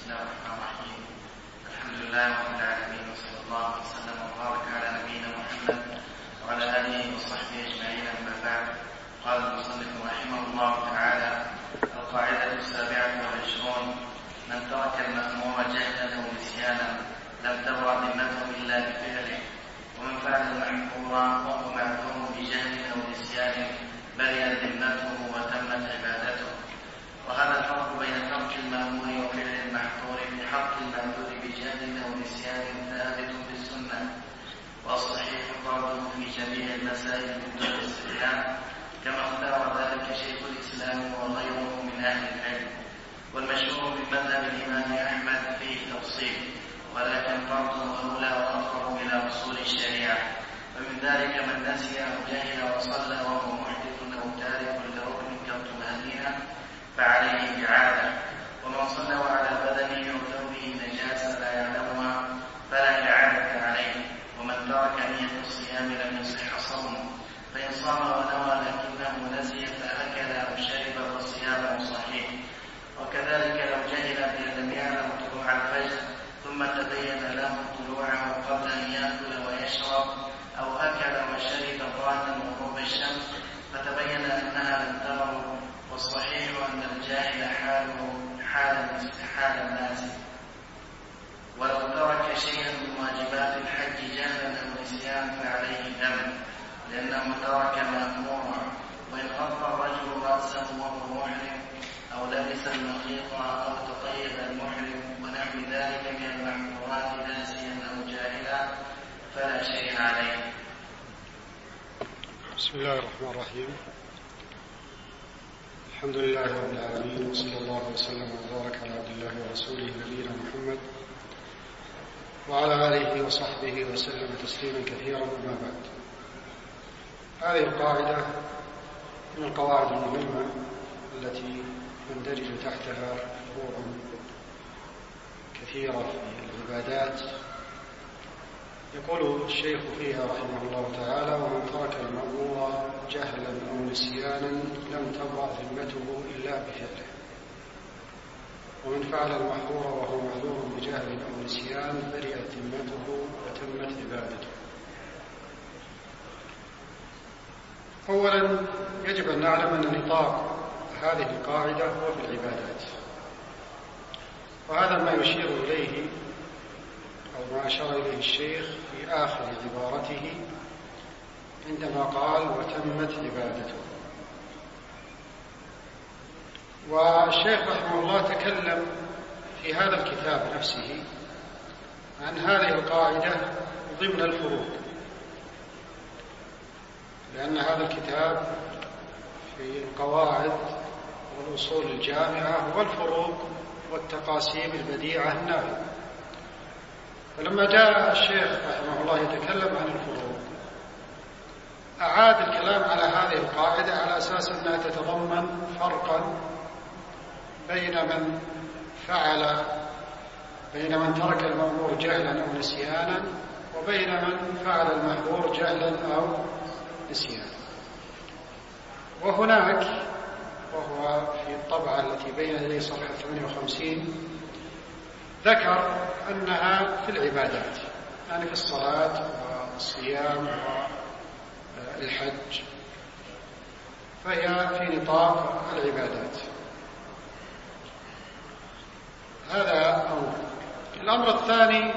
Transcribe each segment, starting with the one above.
الله الرحمن الرحيم. الحمد لله رب العالمين، وصلى الله وسلم وبارك على نبينا محمد وعلى آله وصحبه أجمعين، أما بعد. قال المصنف رحمه الله تعالى: القاعدة 27: من ترك المأمور جهلا أو نسيانا لم تبرأ ذمته إلا بفعله، ومن فعل المحظور وهو معذور بجهل أو نسيان برئت ذمته وتمت عبادته. وهذا الفرق بين ترك المأمور وفعل المحظور في حق المعذور بجهل أو نسيان ثابت في السنة، والصحيح فرضه في جميع المسائل من دون استثناء، كما اختار ذلك شيخ الإسلام وغيره من أهل العلم. والمشهور من مذهب الإمام أحمد فيه تفصيل، ولكن فرضه أولى وأقرب إلى أصول الشريعة. ومن ذلك من نسي أو جهل وصلى وهو محدث أو تارك لركن كالطمأنينة فعليه إعادة، ومن صلى على بدنه أو ثوبه نجاسة لا يعلمها فلا إعادة عليه، ومن ترك نية الصيام لم يصح صومه، فإن صام ونوى لكنه نسي فأكل أو شرب فصيامه صحيح. وكذلك لو جهل بأن لم يعلم طلوع الفجر ثم تبين له طلوعه قبل أن يأكل ويشرب، أو أكل وشرب ظانا غروب الشمس فتبين أنها لم تغرب، والصحيح أن الجاهل حال الناس. ولو ترك شيئا من واجبات الحج جهلا أو نسيانا فعليه ذنب، لأنه ترك مأمورا. وإن غض الرجل رأسه وهو محرم، أو لبس المخيط، أو تطيب المحرم ونحو ذلك كالمحظورات ناسيا أو جاهلا فلا شيء عليه. بسم الله الرحمن الرحيم. الحمد لله رب العالمين، وصلى الله وسلم وبارك على عبد الله ورسوله نبينا محمد وعلى آله وصحبه وسلم تسليما كثيرا، أما بعد. هذه القاعدة من القواعد المهمة التي يندرج تحتها فروع كثيرة في العبادات. يقول الشيخ فيها رحمه الله تعالى: ومن ترك المأمور جهلا أو نسيانا لم تبرأ ذمته إلا بفعله، ومن فعل المحظور وهو معذور بجهل أو نسيان برئت ذمته وتمت عبادته. أولا يجب أن نعلم أن نطاق هذه القاعدة هو في العبادات، وهذا ما يشير إليه أو ما أشار إليه الشيخ في آخر عبارته عندما قال: وتمت عبادته. والشيخ رحمه الله تكلم في هذا الكتاب نفسه عن هذه القاعدة ضمن الفروق، لأن هذا الكتاب في القواعد والأصول الجامعة والفروق والتقاسيم البديعة النافذة. فلما جاء الشيخ رحمه الله يتكلم عن الفروق، أعاد الكلام على هذه القاعدة على أساس أنها تتضمن فرقا بين من ترك المأمور جهلا أو نسيانا، وبين من فعل المحظور جهلا أو نسيانا. وهناك، وهو في الطبعة التي بين يدي صفحة 58، ذكر أنها في العبادات، يعني في الصلاة والصيام والحج، فهي في نطاق العبادات. هذا أمر. الأمر الثاني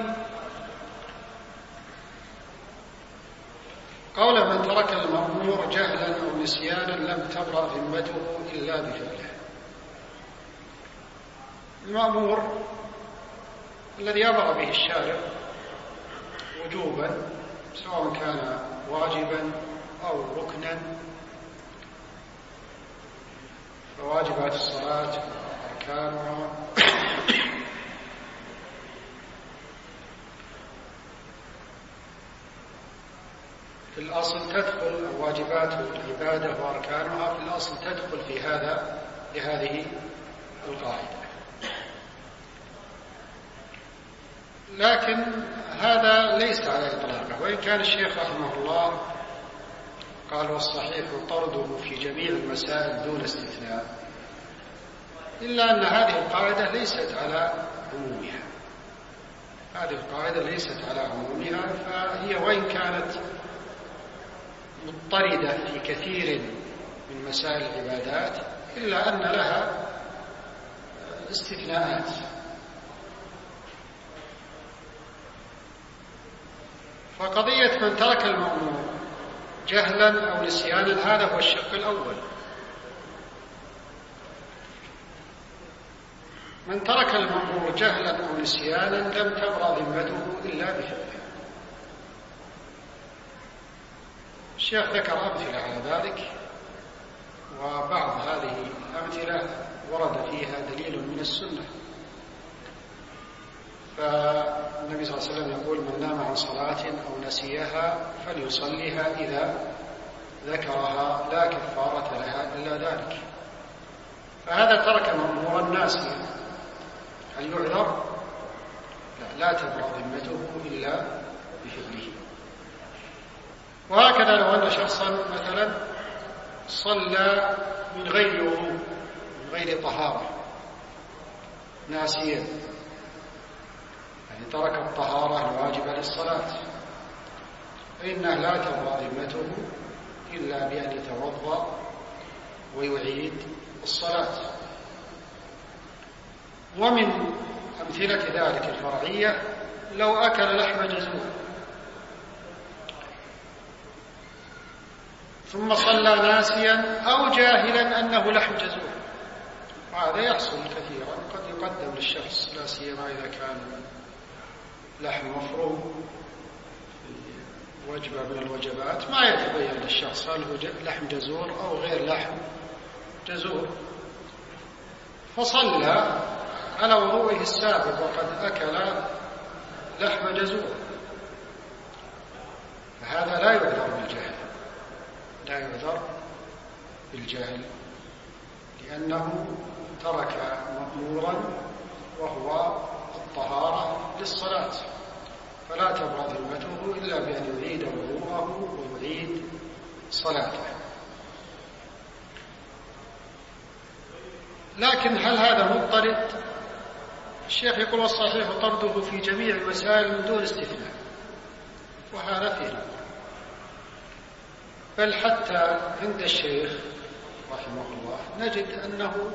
قول: من ترك المأمور جهلا أو نسيانا لم تبرأ ذمته إلا بفعله. المأمور الذي أمر به الشارع وجوبا، سواء كان واجبا أو ركنا، فواجبات الصلاة وأركانها في الأصل تدخل، واجبات العبادة وأركانها في الأصل تدخل في هذه القاعدة. لكن هذا ليس على إطلاقه، وإن كان الشيخ رحمه الله قال: والصحيح طرده في جميع المسائل دون استثناء. إلا أن هذه القاعدة ليست على عمومها. هذه القاعدة ليست على عمومها، فهي وإن كانت مضطردة في كثير من مسائل العبادات إلا أن لها استثناءات. فقضية من ترك المأمور جهلا أو نسيانا هذا هو الشق الأول. من ترك المأمور جهلا أو نسيانا لم تبرأ ذمته إلا بفعله. الشيخ ذكر أمثلة على ذلك، وبعض هذه الأمثلة ورد فيها دليل من السنة. فالنبي صلى الله عليه وسلم يقول: من نام عن صلاة أو نسيها فليصليها إذا ذكرها لا كفارة لها إلا ذلك. فهذا ترك مأمورا ناسيا، هل يعذر؟ لا تبرأ ذمته إلا بفعله. وهكذا لو أن شخصا مثلا صلى من غير وضوء، من غير طهارة، ناسيا، يعني ترك الطهارة الواجبة للصلاة، فإنه لا تبرأ ذمته إلا بأن يتوضأ ويعيد الصلاة. ومن أمثلة ذلك الفرعية لو أكل لحم جزور ثم صلى ناسيا أو جاهلا أنه لحم جزور، وهذا يحصل كثيرا، قد يقدم للشخص لا سيما إذا كان لحم مفروم في وجبة من الوجبات ما يتبين للشخص هل هو لحم جزور أو غير لحم جزور، فصلى على وضوئه السابق وقد أكل لحم جزور، فهذا لا يعذر بالجهل، لا يعذر بالجهل، لأنه ترك مأمورا وهو الطهارة للصلاة، فلا تبرأ ذمته إلا بأن يعيد وضوءه ويعيد صلاته. لكن هل هذا مضطرد؟ الشيخ يقول: والصحيح طرده في جميع المسائل من دون استثناء، وهذا فيه نظر، بل حتى عند الشيخ رحمه الله نجد أنه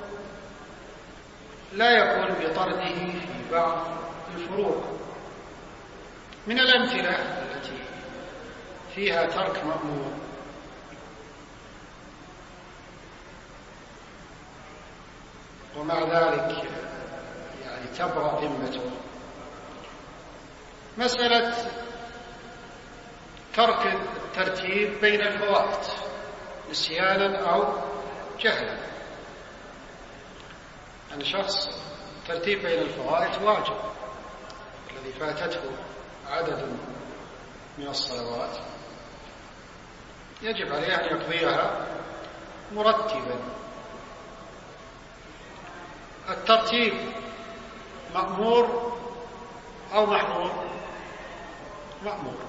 لا يقول بطرده في بعض الفروع. من الأمثلة التي فيها ترك مأمور ومع ذلك يعني تبرأ ذمته، مسألة ترك الترتيب بين الفوائد نسيانا أو جهلا. يعني شخص ترتيب بين الفوائد واجب، الذي فاتته عدد من الصلوات يجب عليه أن يقضيها مرتبا. الترتيب مأمور أو محظور؟ مأمور.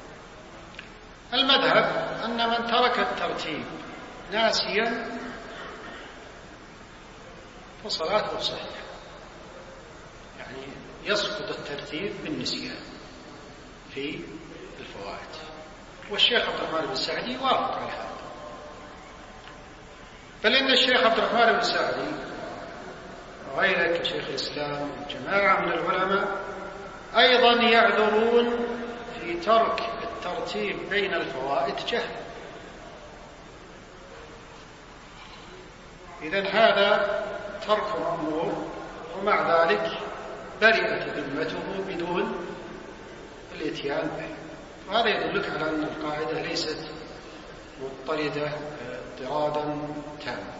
المذهب أن من ترك الترتيب ناسيا فصلاته صحيحة، يعني يسقط الترتيب بالنسيان في الفوائد. والشيخ عبد الرحمن بن سعدي يوافق على هذا، بل إن الشيخ عبد الرحمن بن سعدي وغيره كشيخ الإسلام وجماعة من العلماء أيضا يعذرون في ترك الترتيب بين الفوائد جهلا. إذن هذا ترك مأمور ومع ذلك برئت ذمته بدون الاتيان به، وهذا يدلك على أن القاعدة ليست مضطردة اضطرادا تاما.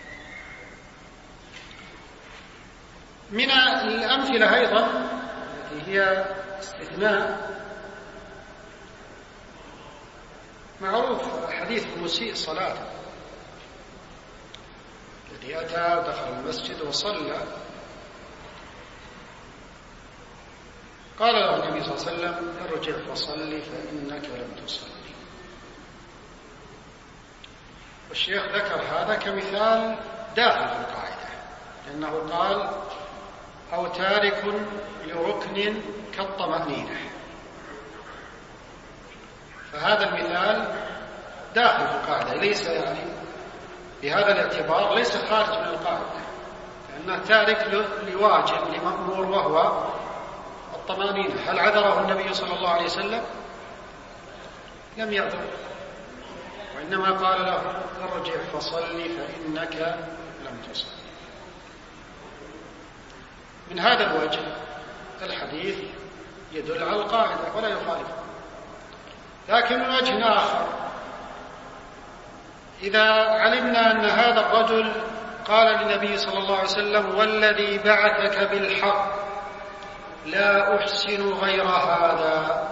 من الأمثلة أيضا التي هي استثناء معروف حديث المسيء صلاته الذي أتى دخل المسجد وصلى، قال له النبي صلى الله عليه وسلم: ارجع فصلي فإنك لم تصلي. والشيخ ذكر هذا كمثال داخل في القاعدة، لأنه قال أو تارك لركن كالطمأنينة، فهذا المثال داخل في القاعدة، ليس يعني بهذا الاعتبار ليس خارج من القاعدة، لأنه تارك لواجب لمأمور وهو الطمأنينة. هل عذره النبي صلى الله عليه وسلم؟ لم يعذر، وإنما قال له ارجع فصلي فإنك لم تصل. من هذا الوجه الحديث يدل على القاعدة ولا يخالفها. لكن من وجه آخر، إذا علمنا أن هذا الرجل قال للنبي صلى الله عليه وسلم والذي بعثك بالحق لا أحسن غير هذا،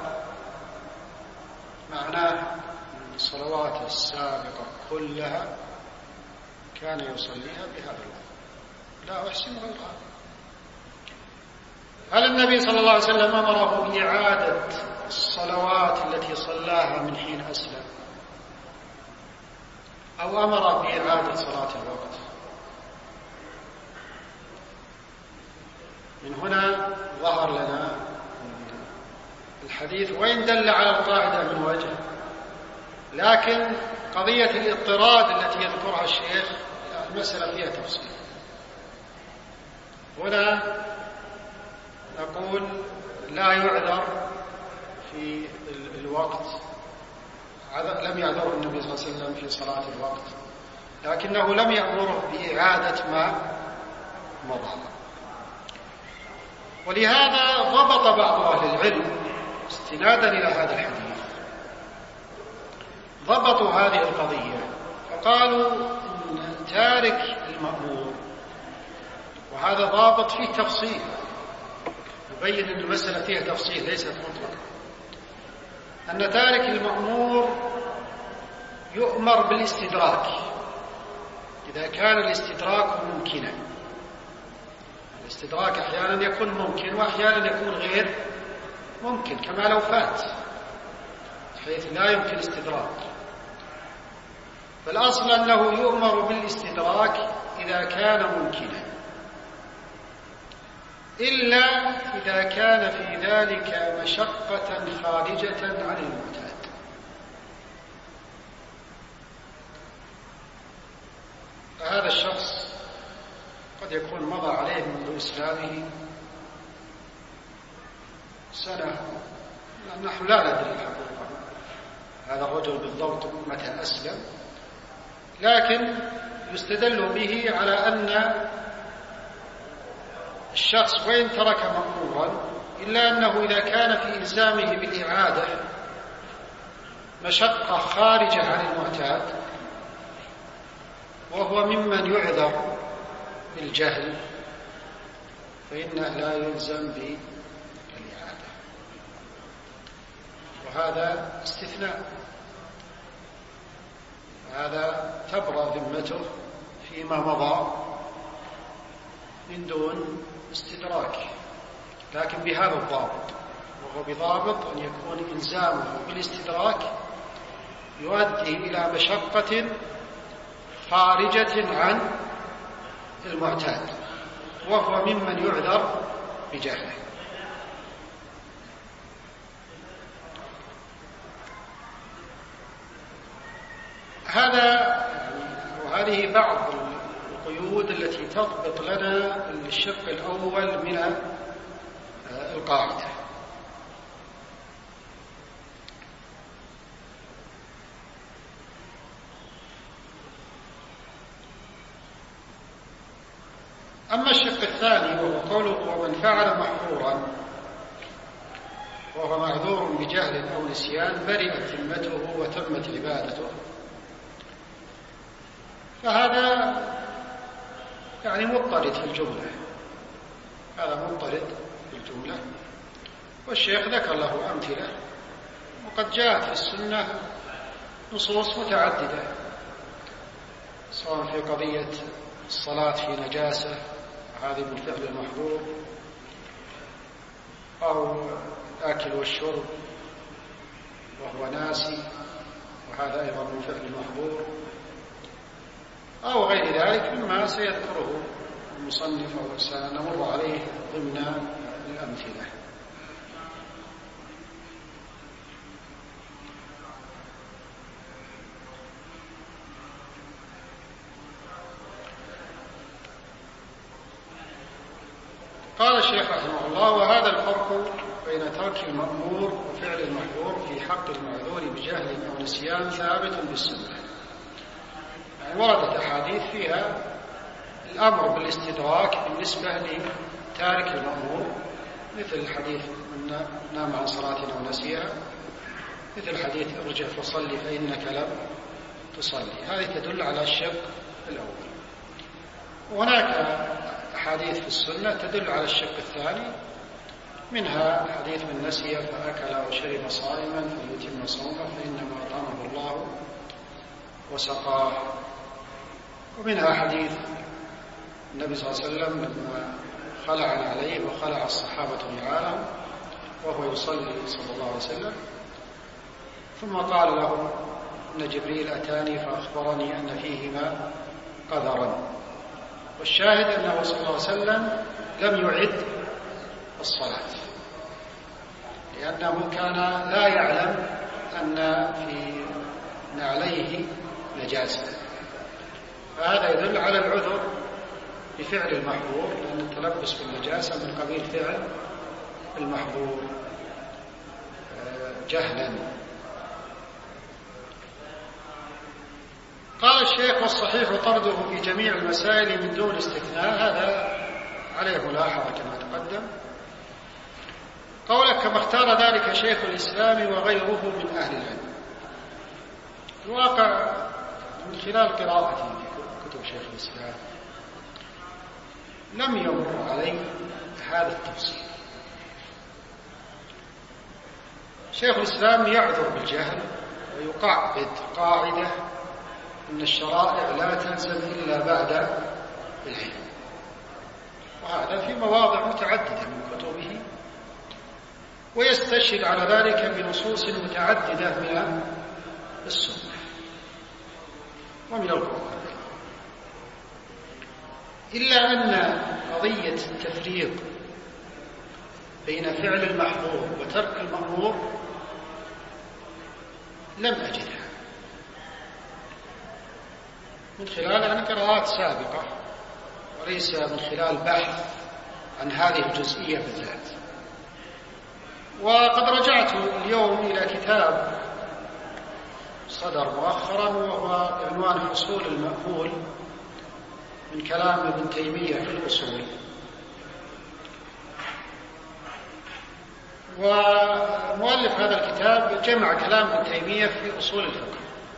معناه أن الصلوات السابقة كلها كان يصليها بهذا اللفظ لا أحسن غير هذا. هل النبي صلى الله عليه وسلم أمره بإعادة الصلوات التي صلاها من حين أسلم، أو أمر بإعادة صلاة الوقت؟ من هنا ظهر لنا الحديث وإن دل على القاعدة من وجه، لكن قضية الاضطراد التي يذكرها الشيخ المسألة فيها تفصيل. هنا نقول لا يعذر في الوقت، لم يعذر النبي صلى الله عليه وسلم في صلاة الوقت، لكنه لم يأمره بإعادة ما مضى. ولهذا ضبط بعض أهل العلم استنادا إلى هذا الحديث، ضبطوا هذه القضية فقالوا إن تارك المأمور، وهذا ضابط فيه تفصيل يبين أن المسألة فيها تفصيل ليست مطلقة، أن تارك المأمور يؤمر بالاستدراك إذا كان الاستدراك ممكنا. الاستدراك أحيانا يكون ممكن وأحيانا يكون غير ممكن، كما لو فات حيث لا يمكن استدراك. فالأصل أنه يؤمر بالاستدراك إذا كان ممكنا، إلا إذا كان في ذلك مشقة خارجة عن المعتاد. فهذا الشخص قد يكون مضى عليه منذ إسلامه سنة، نحن لا ندري الحقيقة هذا الرجل بالضبط متى أسلم، لكن يستدل به على أن الشخص وإن ترك مأمورا إلا أنه إذا كان في إلزامه بالإعادة مشقة خارجة عن المعتاد وهو ممن يعذر بالجهل فإنه لا يلزم بالإعادة، وهذا استثناء، هذا تبرأ ذمته فيما مضى من دون استدراك، لكن بهذا الضابط، وهو بضابط أن يكون إلزامه بالاستدراك يؤدي إلى مشقة خارجة عن المعتاد وهو ممن يعذر بجهله. وهذه بعض القيود التي تضبط لنا الشق الأول من القاعدة. أما الشق الثاني وهو قوله ومن فعل محظورا وهو معذور بجهل أو نسيان برئت ذمته وتمت عبادته، فهذا يعني مضطرد في الجملة، هذا مضطرد في الجملة، والشيخ ذكر له أمثلة، وقد جاءت في السنة نصوص متعددة سواء في قضية الصلاة في نجاسة هذه من فعل المحظور، أو الأكل والشرب وهو ناسي وهذا أيضا من فعل المحظور، أو غير ذلك مما سيذكره المصنف أو سنمر عليه ضمن الأمثلة. قال الشيخ رحمه الله: وهذا الفرق بين ترك المأمور وفعل المحظور في حق المعذور بجهل أو نسيان ثابت بالسنة. يعني وردت أحاديث فيها الأمر بالاستدراك بالنسبة لتارك المأمور، مثل حديث من نام عن صلاة أو نسيها، مثل حديث ارجع فصلي فإنك لم تصلي. هذه تدل على الشق الأول. وهناك أحاديث في السنة تدل على الشق الثاني، منها حديث من نسي فأكل أو شرب صائما فليتم صومه فإنما أطعمه الله وسقاه. ومنها حديث النبي صلى الله عليه وسلم لما خلع عليه وخلع الصحابة نعالهم وهو يصلي صلى الله عليه وسلم، ثم قال له إن جبريل أتاني فأخبرني أن فيهما قذرا. والشاهد أنه صلى الله عليه وسلم لم يعد الصلاة، لأنه كان لا يعلم أن في نعليه نجاسة، فهذا يدل على العذر بفعل المحظور، لأن التلبس بالنجاسة من قبيل فعل المحظور جهلا. قال الشيخ: والصحيح طرده في جميع المسائل من دون استثناء. هذا عليه ملاحظة كما تقدم. قولك: كما اختار ذلك شيخ الإسلام وغيره من أهل العلم. الواقع من خلال قراءتي في كتب شيخ الإسلام لم يمر علي هذا التفصيل. شيخ الإسلام يعذر بالجهل ويقعد قاعدة إن الشرائع لا تلزم إلا بعد العلم، وهذا في مواضع متعددة من كتبه، ويستشهد على ذلك بنصوص متعددة من السنة ومن القرآن. إلا أن قضية التفريق بين فعل المحظور وترك المأمور لم أجدها من خلال قراءات سابقة، وليس من خلال بحث عن هذه الجزئية بالذات. وقد رجعت اليوم إلى كتاب صدر مؤخرا وهو بعنوان حصول المأمول من كلام ابن تيمية في الأصول. ومؤلف هذا الكتاب جمع كلام ابن تيمية في أصول الفقه،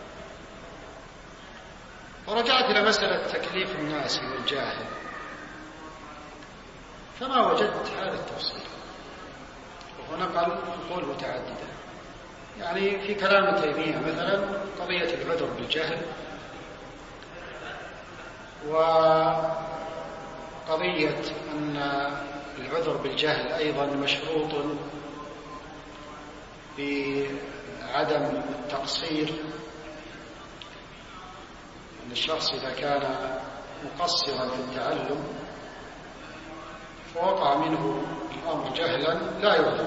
ورجعت إلى مسألة تكليف الناس والجاهل فما وجدت هذا التفصيل، وهو نقل نقول متعددة. يعني في كلام ابن تيمية مثلا قضية العذر بالجهل، وقضية أن العذر بالجهل أيضا مشروط بعدم التقصير، أن الشخص إذا كان مقصرا في التعلم فوقع منه الأمر جهلا لا يعذر.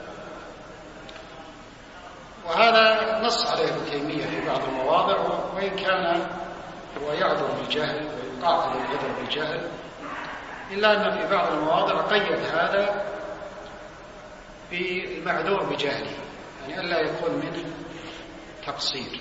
وهذا نص عليه ابن تيمية في بعض المواضع، وإن كان هو يعذر بالجهل ويقاعد العذر بالجهل، إلا أن في بعض المواضع قيد هذا بالمعذور بجهله، يعني ألا يكون منه تقصير.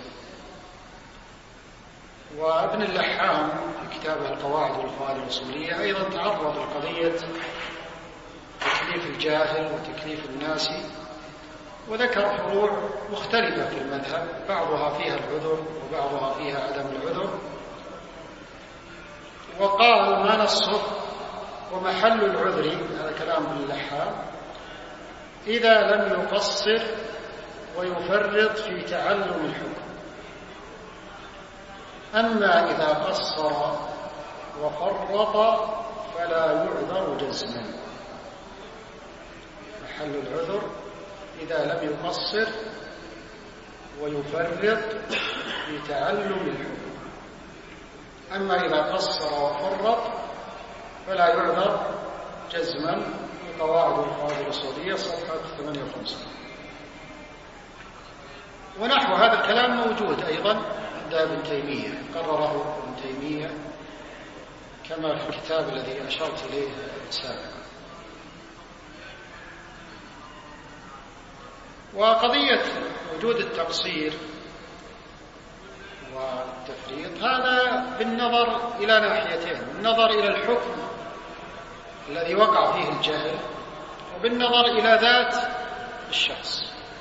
وابن اللحام في كتابه القواعد والقواعد الأصولية أيضا تعرض لقضية تكليف الجاهل وتكليف الناس، وذكر فروع مختلفة في المذهب، بعضها فيها العذر وبعضها فيها عدم العذر. وقال ما نصه ومحل العذر، هذا كلام ابن اللحام، إذا لم يقصر ويفرط في تعلم الحكم. أما إذا قصر وفرط فلا يعذر جزما. محل العذر إذا لم يقصر ويفرط في تعلم الحكم. أما إذا قصر وفرط فلا يعذر جزما بقواعد القواعد الأصولية صفحة 58. ونحو هذا الكلام موجود أيضا عند ابن تيمية، قرره ابن تيمية كما في الكتاب الذي أشرت إليه سابقا. وقضية وجود التقصير والتفريط هذا بالنظر إلى ناحيتين: بالنظر إلى الحكم الذي وقع فيه الجهل، وبالنظر إلى ذات الشخص.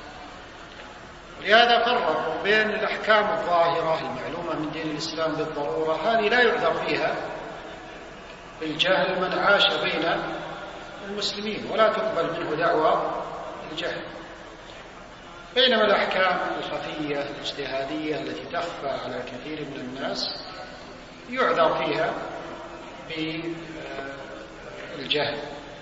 ولهذا فرقوا بين الأحكام الظاهرة المعلومة من دين الإسلام بالضرورة، هذه لا يعذر فيها بالجهل من عاش بين المسلمين ولا تقبل منه دعوى الجهل، بينما الأحكام الخفية الاجتهادية التي تخفى على كثير من الناس يعذر فيها بالجهل.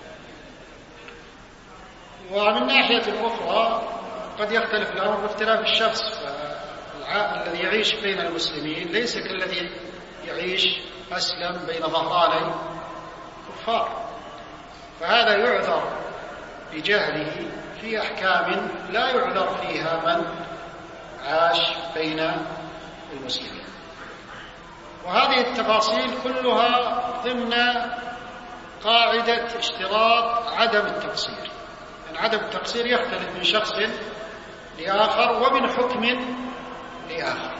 ومن ناحية أخرى قد يختلف الأمر باختلاف الشخص، الذي يعيش بين المسلمين ليس كالذي يعيش أسلم بين ظهراني كفار، فهذا يعذر بجهله في أحكام لا يعذر فيها من عاش بين المسلمين. وهذه التفاصيل كلها ضمن قاعدة اشتراط عدم التقصير، يعني عدم التقصير يختلف من شخص لآخر ومن حكم لآخر.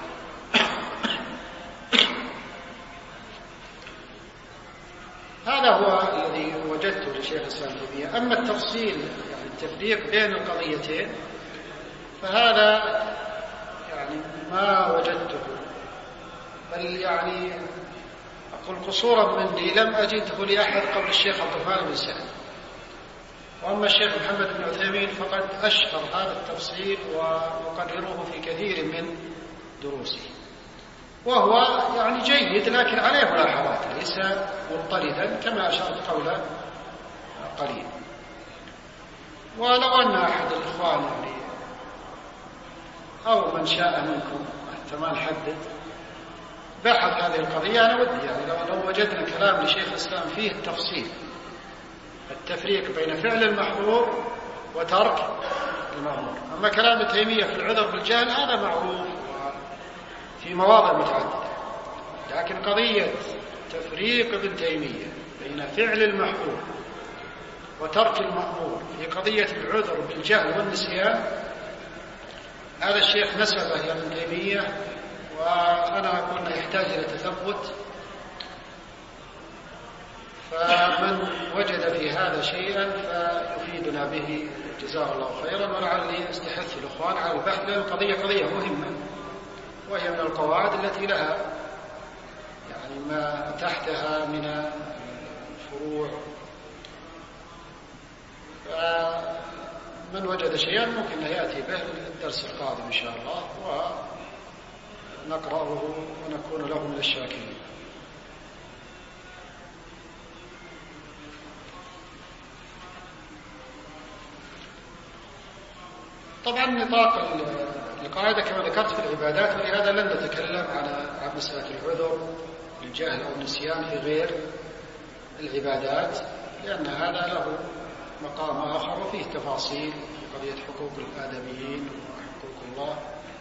هذا هو الذي وجدته لشيخ الإسلام ابن تيمية. أما التفصيل يعني التفريق بين القضيتين فهذا يعني ما وجدته، بل يعني أقول قصورا مني لم أجده لأحد قبل الشيخ عبد الرحمن بن سعد. وأما الشيخ محمد بن عثيمين فقد أشهر هذا التفصيل ويقرره في كثير من دروسه، وهو يعني جيد لكن عليه ملاحظات، ليس مضطردا كما أشرت قوله قليل. ولو أن أحد الإخوان يعني أو من شاء منكم حتى ما نحدد بحث هذه القضية، أنا ودي يعني لو وجدنا كلام لشيخ الإسلام فيه التفصيل، التفريق بين فعل المحظور وترك المأمور. أما كلام ابن تيمية في العذر بالجهل هذا معروف في مواضع متعددة، لكن قضية تفريق ابن تيمية بين فعل المحظور وترك المأمور في قضية العذر بالجهل والنسيان هذا الشيخ نسبه إلى ابن تيمية، وأنا أقول أنه يحتاج إلى تثبت. فمن وجد في هذا شيئا فيفيدنا به جزاه الله خيرا، ولعلي استحث الإخوان على البحث، لأن القضية قضية مهمة وهي من القواعد التي لها يعني ما تحتها من الفروع. فمن وجد شيئا ممكن يأتي به الدرس القادم إن شاء الله ونقرأه ونكون له من الشاكرين. طبعا نطاق القاعدة كما ذكرت في العبادات، ولهذا لن نتكلم عن مسألة العذر بالجهل أو النسيان في غير العبادات، لأن هذا له مقام آخر وفيه تفاصيل في قضية حقوق الآدميين وحقوق الله.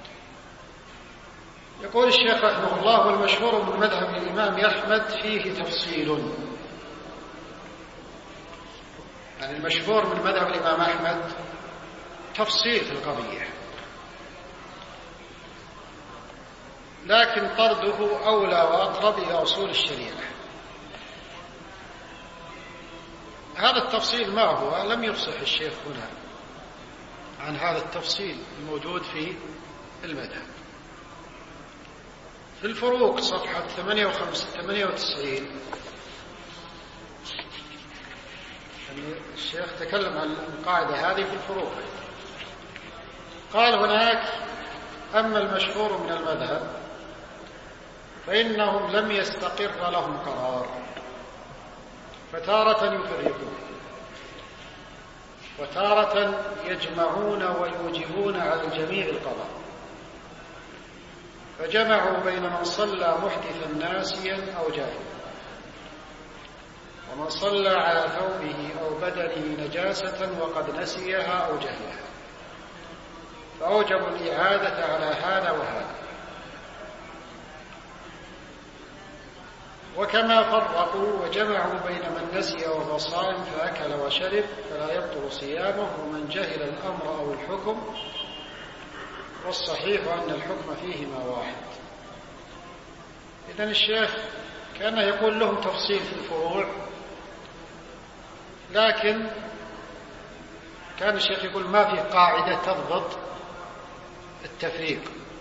يقول الشيخ رحمه الله: والمشهور من مذهب الإمام أحمد فيه تفصيل. يعني المشهور من مذهب الإمام أحمد تفصيل في القضية، لكن طرده أولى وأقرب إلى أصول الشريعة. هذا التفصيل ما هو؟ لم يفصح الشيخ هنا عن هذا التفصيل الموجود في المذهب. في الفروق صفحة 98 الشيخ تكلم عن القاعدة هذه في الفروق. قال هناك: أما المشهور من المذهب فإنهم لم يستقر لهم قرار، فتارة يفرقون وتارة يجمعون ويوجبون على الجميع القضاء، فجمعوا بين من صلى محدثا ناسيا أو جاهلا، ومن صلى على ثوبه أو بدنه نجاسة وقد نسيها أو جهلها فأوجبوا الإعادة على هذا وهذا. وكما فرقوا وجمعوا بين من نسي وهو صائم فأكل وشرب فلا يبطل صيامه ومن جهل الأمر أو الحكم، والصحيح أن الحكم فيهما واحد. إذن الشيخ كان يقول لهم تفصيل في الفروع، لكن كان الشيخ يقول ما في قاعدة تضبط التفريق.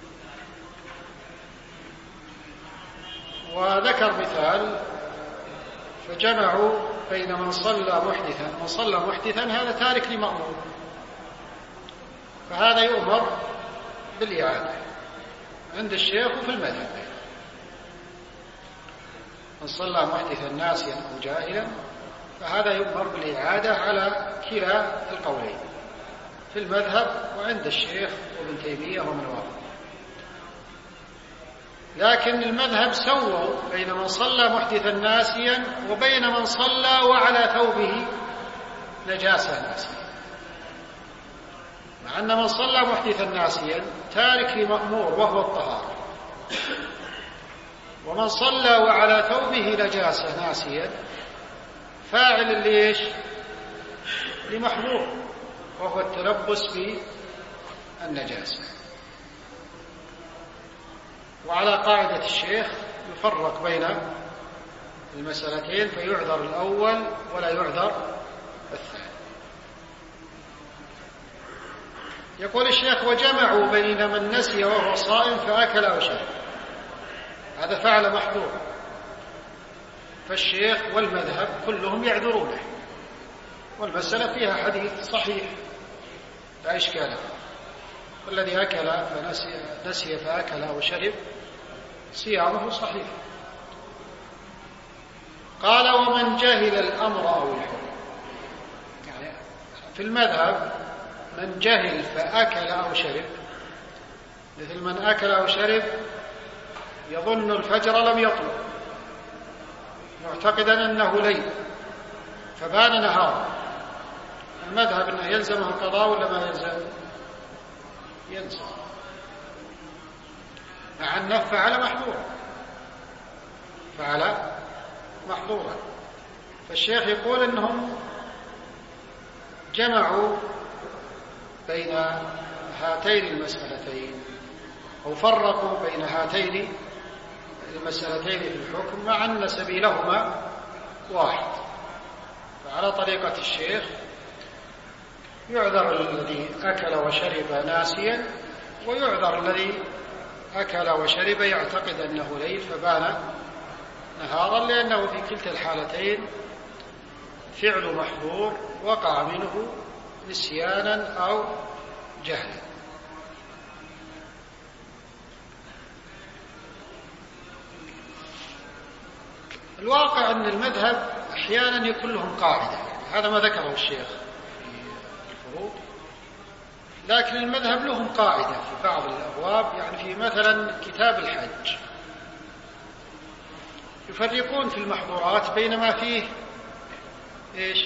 وذكر مثال فجمعوا بين من صلى محدثا هذا تارك لمأمور، فهذا يؤمر بالإعادة عند الشيخ وفي المذهب. من صلى محدثا ناسيا أو جاهلا فهذا يؤمر بالإعادة على كلا القولين في المذهب وعند الشيخ وابن تيمية ومن وافق. لكن المذهب سووا بين من صلى محدثا ناسيا وبين من صلى وعلى ثوبه نجاسة ناسيا، مع أن من صلى محدثا ناسيا تارك لمأمور وهو الطهارة، ومن صلى وعلى ثوبه نجاسة ناسيا فاعل ليش؟ لمحظور وهو التلبس بالنجاسة. وعلى قاعدة الشيخ يفرق بين المسألتين فيعذر الأول ولا يعذر الثاني. يقول الشيخ وجمعوا بين من نسي وهو صائم فأكل أو شرب، هذا فعل محظور، فالشيخ والمذهب كلهم يعذرونه، والمسألة فيها حديث صحيح لا إشكال. والذي أكل نسي فأكل أو شرب صيامه صحيح. قال ومن جهل الأمر أو الحكم، يعني في المذهب من جهل فأكل أو شرب مثل من أكل أو شرب يظن الفجر لم يطلع معتقدا أنه ليل فبان نهار، المذهب أنه يلزمه القضاء ولا ما يلزم؟ يلزم، مع أنه فعل محظورا. فالشيخ يقول أنهم جمعوا بين هاتين المسألتين أو فرقوا بين هاتين المسألتين في الحكم مع أن سبيلهما واحد. فعلى طريقة الشيخ يعذر الذي أكل وشرب ناسيا، ويعذر الذي أكل وشرب يعتقد أنه ليل فبان نهارا، لأنه في كلتا الحالتين فعل محظور وقع منه نسيانا أو جهلا. الواقع أن المذهب أحيانا يكون لهم قاعدة، هذا ما ذكره الشيخ في الفروض، لكن المذهب لهم قاعدة في بعض الأبواب، يعني في مثلا كتاب الحج يفرقون في المحظورات بين ما فيه إيش؟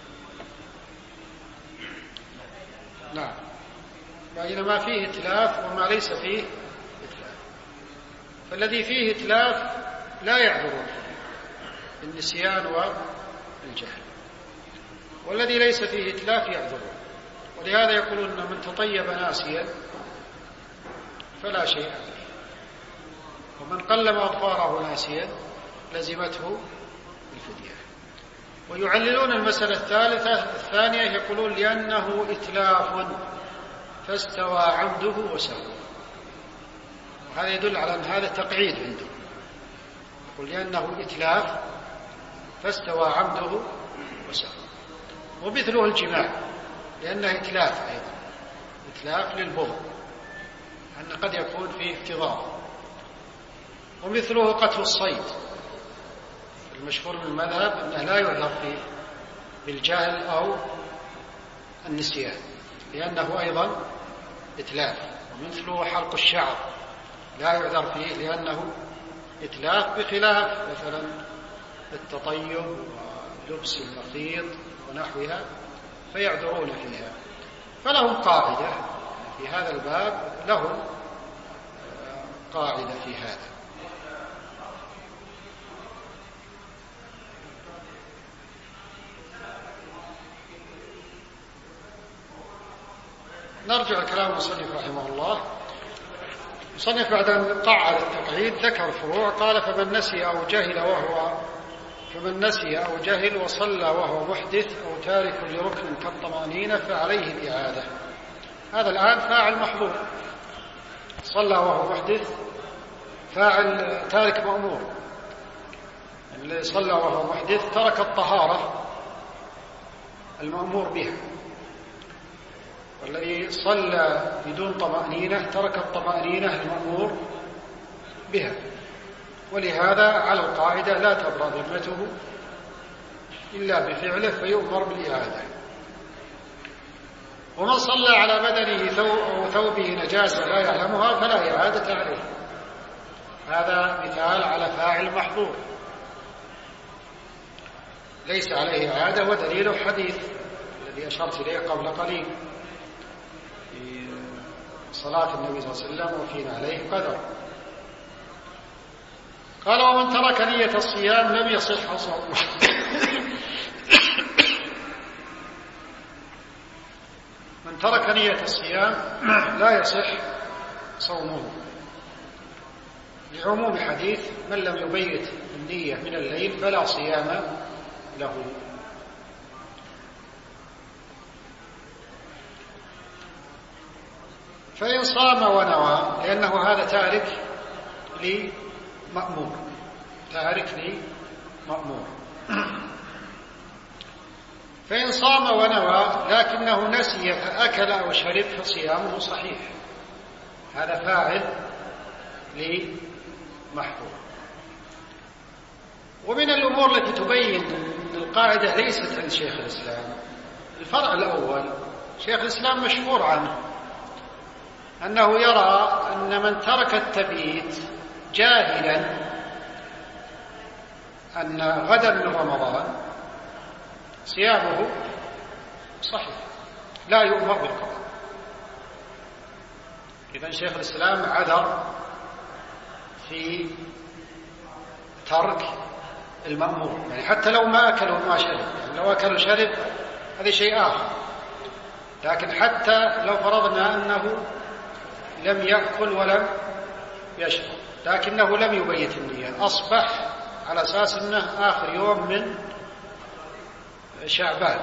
نعم، بين ما فيه إتلاف وما ليس فيه إتلاف. فالذي فيه إتلاف لا يعذرون بالنسيان والجهل، والذي ليس فيه إتلاف يعذرون. ولهذا يقولون من تطيب ناسيا فلا شيء عليه، ومن قلم أظفاره ناسيا لزمته الفدية. ويعللون المسألة الثانية يقولون لأنه إتلاف فاستوى عمده وسوى، وهذا يدل على أن هذا تقعيد عنده، يقول لأنه إتلاف فاستوى عمده وسوى. ومثله الجماع لأنه إتلاف أيضا، إتلاف للبغض، أن قد يكون فيه افتضاء. ومثله قتل الصيد، المشهور من المذهب أنه لا يعذر فيه بالجهل أو النسيان لأنه أيضا إتلاف. ومثله حلق الشعر لا يعذر فيه لأنه إتلاف، بخلاف مثلا التطيب لبس المخيط ونحوها فيعذرون فيها، فلهم قاعدة في هذا الباب، لهم قاعدة في هذا. نرجع كلام المصنف رحمه الله. المصنف بعد أن قعد التقعيد ذكر فروع، قال: فمن نسي أو جهل وصلى وهو محدث أو تارك لركن كالطمأنينة فعليه الإعادة. هذا الآن فاعل محظور، صلى وهو محدث، فاعل تارك مأمور. اللي صلى وهو محدث ترك الطهارة المأمور بها، والذي صلى بدون طمأنينة ترك الطمأنينة المأمور بها، ولهذا على القاعدة لا تبرأ ذمته إلا بفعله فيؤمر بالإعادة. ومن صلى على بدنه أو ثوبه نجاسة لا يعلمها فلا إعادة عليه. هذا مثال على فاعل محظور ليس عليه إعادة، ودليله حديث الذي أشرت إليه قبل قليل في صلاة النبي صلى الله عليه وسلم وفينا عليه قدر. قال: ومن ترك نية الصيام لم يصح صومه. من ترك نية الصيام لا يصح صومه، لعموم حديث: من لم يبيت النية من الليل فلا صيام له. فإن صام ونوى، لأنه هذا تارك لمأمور، فإن صام ونوى لكنه نسي فأكل أو شرب فصيامه صحيح. هذا فاعل لمحظور. ومن الأمور التي تبين أن القاعدة ليست عند شيخ الإسلام، الفرع الأول: شيخ الإسلام مشهور عنه أنه يرى أن من ترك التبيت جاهلا أن غدا من رمضان صيامه صحيح لا يؤمر بالقضاء. إذن شيخ الإسلام عذر في ترك المأمور، يعني حتى لو ما أكل وما شرب، يعني لو أكل وشرب هذا شيء آخر، لكن حتى لو فرضنا أنه لم يأكل ولم يشرب لكنه لم يبيت النية، أصبح على أساس أنه آخر يوم من شعبان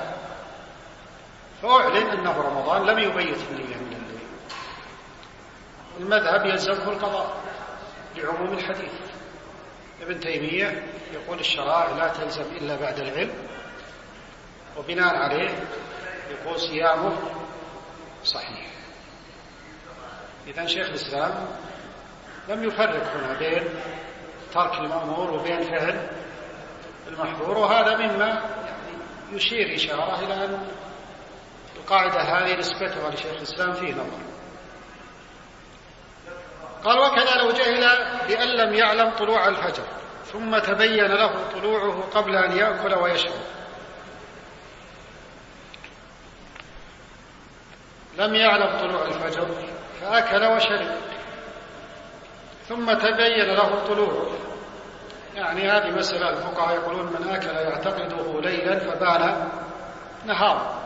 فأعلن أنه رمضان، لم يبيت النية من الليل، المذهب يلزمه القضاء لعموم الحديث. ابن تيمية يقول: الشرائع لا تلزم إلا بعد العلم، وبناء عليه يقول صيامه صحيح. إذن شيخ الإسلام لم يفرق هنا بين ترك المأمور وبين فعل المحظور، وهذا مما يشير إشارة إلى أن القاعدة هذه نسبتها لشيخ الإسلام فيه نظر. قال: وكذا لو جهل بأن لم يعلم طلوع الفجر ثم تبين له طلوعه قبل أن يأكل ويشرب، لم يعلم طلوع الفجر فأكل وشرب ثم تبين له طلوعه، يعني هذه مسألة الفقهاء يقولون: من أكل يعتقده ليلا فبان نهارا.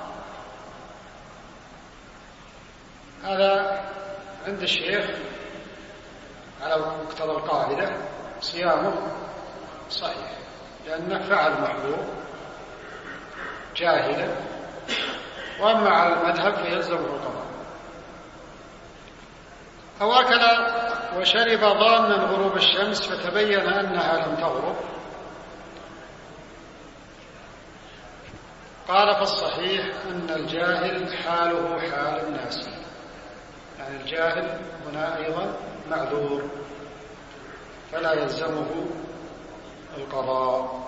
هذا عند الشيخ على مقتضى القاعدة صيامه صحيح، لأنه فعل محظور جاهلا، وأما على المذهب فيلزمه القضاء. أو أكل وشرب ظانا غروب الشمس فتبين أنها لم تغرب، قال: فالصحيح أن الجاهل حاله حال الناس، يعني الجاهل هنا أيضا معذور فلا يلزمه القضاء.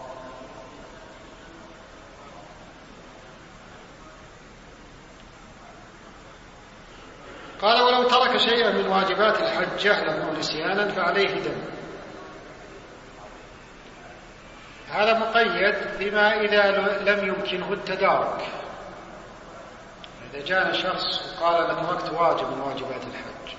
قال: ولو ترك شيئا من واجبات الحج جهلا أو نسيانا فعليه دم. هذا مقيد بما إذا لم يمكنه التدارك. إذا جاءنا شخص وقال أنا تركت واجب من واجبات الحج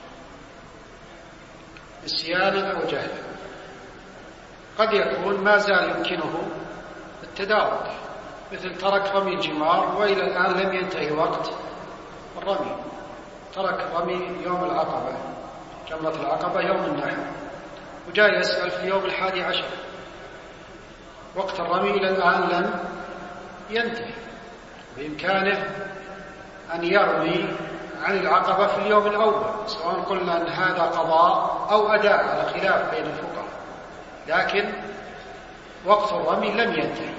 نسيانا أو جهلا، قد يكون ما زال يمكنه التدارك، مثل ترك رمي الجمار وإلى الآن لم ينتهي وقت الرمي، ترك رمي يوم العقبة، جمرة العقبة يوم النحر، وجاء يسأل في اليوم 11 وقت الرمي إلى الآن لم ينتهي، بإمكانه أن يرمي عن العقبة في اليوم الأول، سواء قلنا أن هذا قضاء أو أداء على خلاف بين الفقهاء، لكن وقت الرمي لم ينتهي،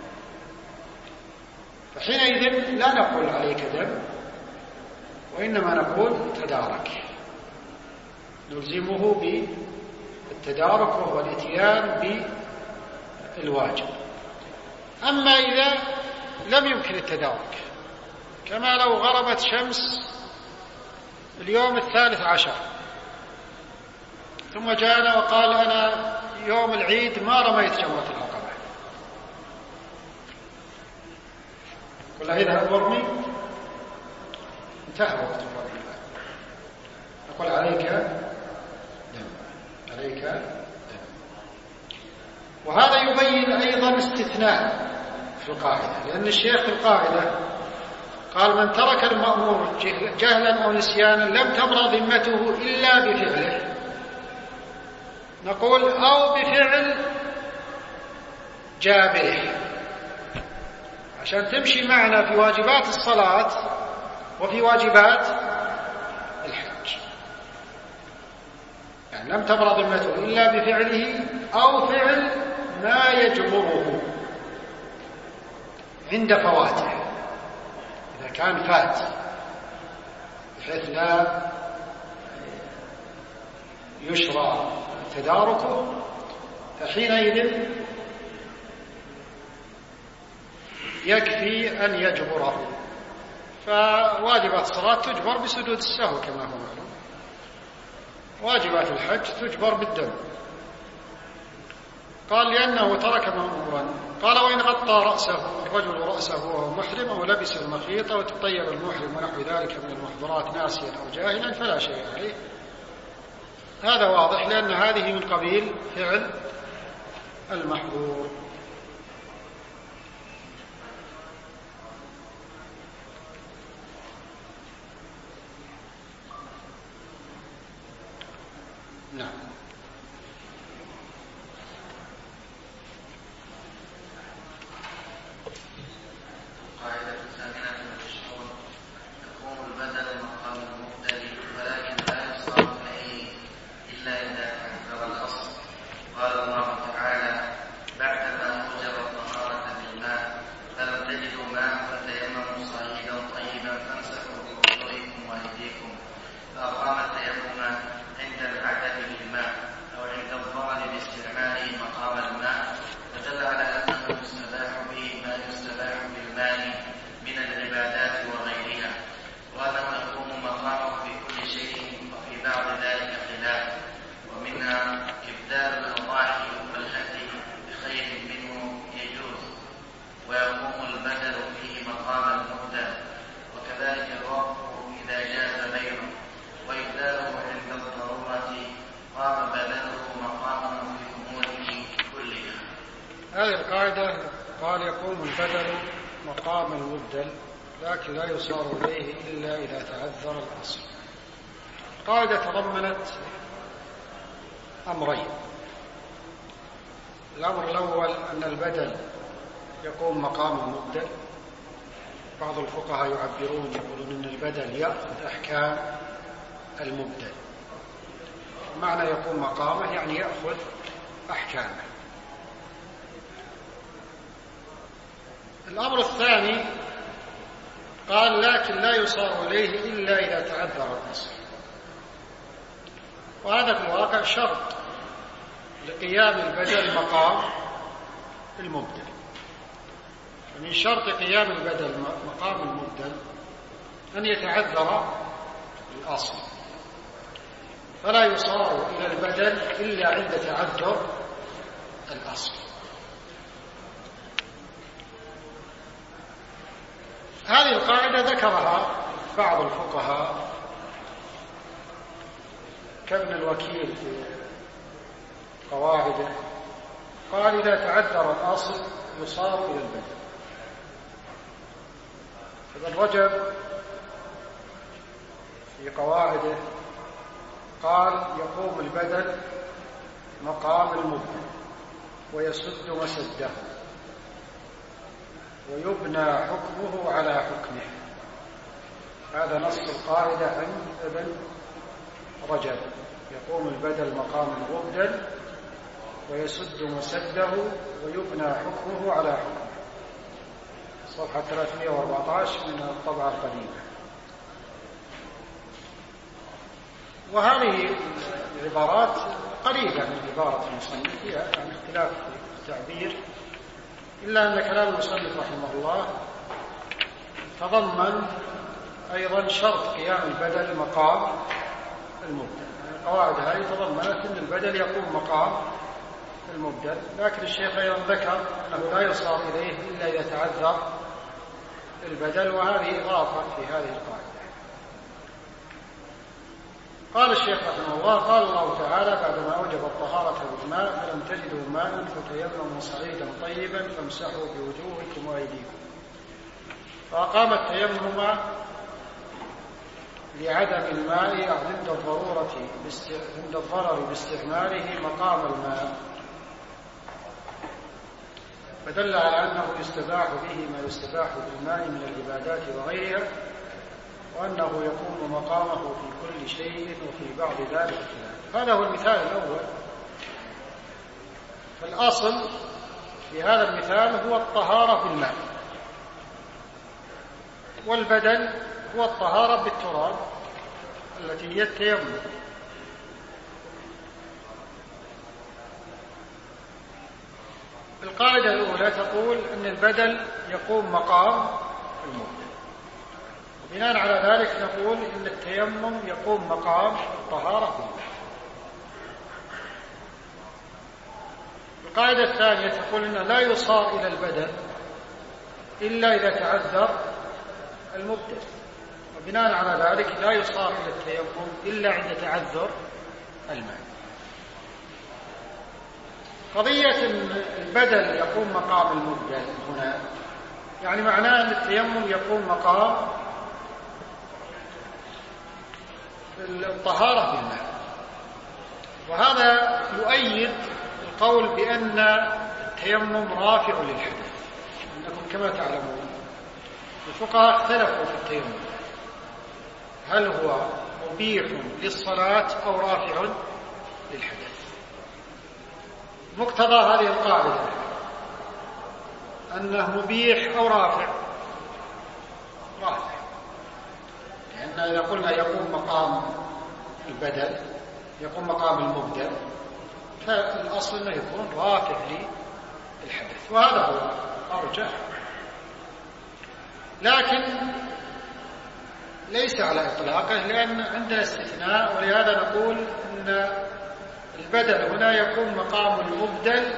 فحينئذ لا نقول عليك دم، وإنما نقول تدارك، نلزمه بالتدارك وهو الاتيان بالواجب. أما إذا لم يمكن التدارك، كما لو غربت شمس اليوم 13 ثم جاءنا وقال أنا يوم العيد ما رميت جمرة العقبة، قلنا إذا ارمي، انتهى وقت الرمي، نقول عليك دم، عليك دم. وهذا يبين أيضا استثناء في القاعدة، لأن الشيخ في القاعدة قال من ترك المأمور جهلا أو نسيانا لم تبرأ ذمته إلا بفعله، نقول أو بفعل جابره، عشان تمشي معنا في واجبات الصلاة وفي واجبات الحج، يعني لم تبرأ ذمته إلا بفعله أو فعل ما يجبره عند فواته، إذا كان فات بحيث لا يشرع تداركه، فحينئذ يكفي أن يجبره. فواجبات الصلاة تجبر بسجود السهو كما هو معلوم، واجبات الحج تجبر بالدم. قال لأنه ترك مأمورا، قال وإن غطى رأسه الرجل رأسه وهو محرم أو لبس المخيط أو تطيب المحرم ونحو ذلك من المحظورات ناسيا أو جاهلا فلا شيء عليه. هذا واضح، لأن هذه من قبيل فعل المحظور. نعم. قاعدة ثامنة في الشهور يقوم البدل مقام المبتدئ ولكن لا يصار إليه إلا إذا تعذر الأصل. قال الله تعالى بعدما أوجب الطهارة بالماء فلم تجدوا ماء فتيمموا صعيدا طيبا فامسحوا بوجوهكم وأيديكم، فأقام التيمم عند العدم بالماء أو عند الظهر باستعماله مقام الماء، فدل على أنه يستباح به ما يستباح بالماء من العبادات وغيرها، وأنه يقوم مقامه في كل شيء، وفي بعض ذلك خلاف، ومنها إبدال الأضاحي والهدي بخير منه يجوز، ويقوم البدل فيه مقام المبدل، وكذلك الوقف إذا جاز بيعه، وإبداله عند الضرورة قام بدله مقامه في أموره كلها. هذه القاعدة قال يقوم البدل مقام المبدل، لكن لا يصار إليه إلا إذا تعذر الأصل. القاعدة تضمنت أمرين: الأمر الأول أن البدل يقوم مقام المبدل، بعض الفقهاء يعبرون يقولون أن البدل يأخذ أحكام المبدل، معنى يقوم مقامه يعني يأخذ أحكامه. الأمر الثاني قال لكن لا يصار إليه إلا إذا تعذر الأصل، وهذا في الواقع شرط لقيام البدل مقام المبدل. من شرط قيام البدل مقام المبدل أن يتعذر الأصل، فلا يصار إلى البدل إلا عند تعذر الأصل. هذه القاعدة ذكرها بعض الفقهاء كابن الوكيل في قواعده، قال إذا تعذر الأصل يصار إلى البدل. ابن رجب في قواعده قال يقوم البدل مقام المبدل ويسد مسده ويبنى حكمه على حكمه. هذا نص القاعدة عند ابن رجب، يقوم البدل مقام المبدل ويسد مسده ويبنى حكمه على حكمه. صفحة 314 من الطبعة القديمة. وهذه العبارات قريبة من عبارة المصنف، فيها يعني اختلاف في التعبير، إلا أن كلام المصنف رحمه الله تضمن أيضا شرط قيام البدل مقام المبدل. يعني القواعد هذه تضمنت أن البدل يقوم مقام المبدل، لكن الشيخ أيضا ذكر أنه لا يصار إليه إلا إذا تعذر البدل، وهذه إضافة في هذه القاعدة. قال الشيخ رحمه الله: قال الله تعالى بعدما أوجب الطهارة بالماء: فلم تجدوا ماء فتيمموا صعيدا طيبا فامسحوا بوجوهكم وأيديكم. فأقام التيمم لعدم الماء عند الضرر باستعماله مقام الماء، فدل على أنه يستباح به ما يستباح بالماء من العبادات وغيرها، وأنه يقوم مقامه في كل شيء وفي بعض ذلك خلاف. هذا هو المثال الأول. فالأصل في هذا المثال هو الطهارة بالماء، والبدل هو الطهارة بالتراب التي هي التيمم. القاعدة الأولى تقول أن البدل يقوم مقام المبدل، وبناء على ذلك نقول أن التيمم يقوم مقام الطهارة بالماء. القاعدة الثانية تقول أنه لا يصار إلى البدل إلا إذا تعذر المبدل، وبناء على ذلك لا يصار إلى التيمم إلا عند تعذر الماء. قضية البدل يقوم مقام المبدل هنا يعني معناه أن التيمم يقوم مقام الطهارة بالماء، وهذا يؤيد القول بأن التيمم رافع للحدث. أنكم كما تعلمون الفقهاء اختلفوا في التيمم، هل هو مبيح للصلاة أو رافع للحدث؟ مقتضى هذه القاعدة أنه مبيح أو رافع، لأن إذا قلنا يقوم مقام البدل يقوم مقام المبدل، فالأصل أنه يكون رافع للحدث، وهذا هو أرجح. لكن ليس على إطلاقه، لأن عندنا استثناء، ولهذا نقول أن البدل هنا يقوم مقام المبدل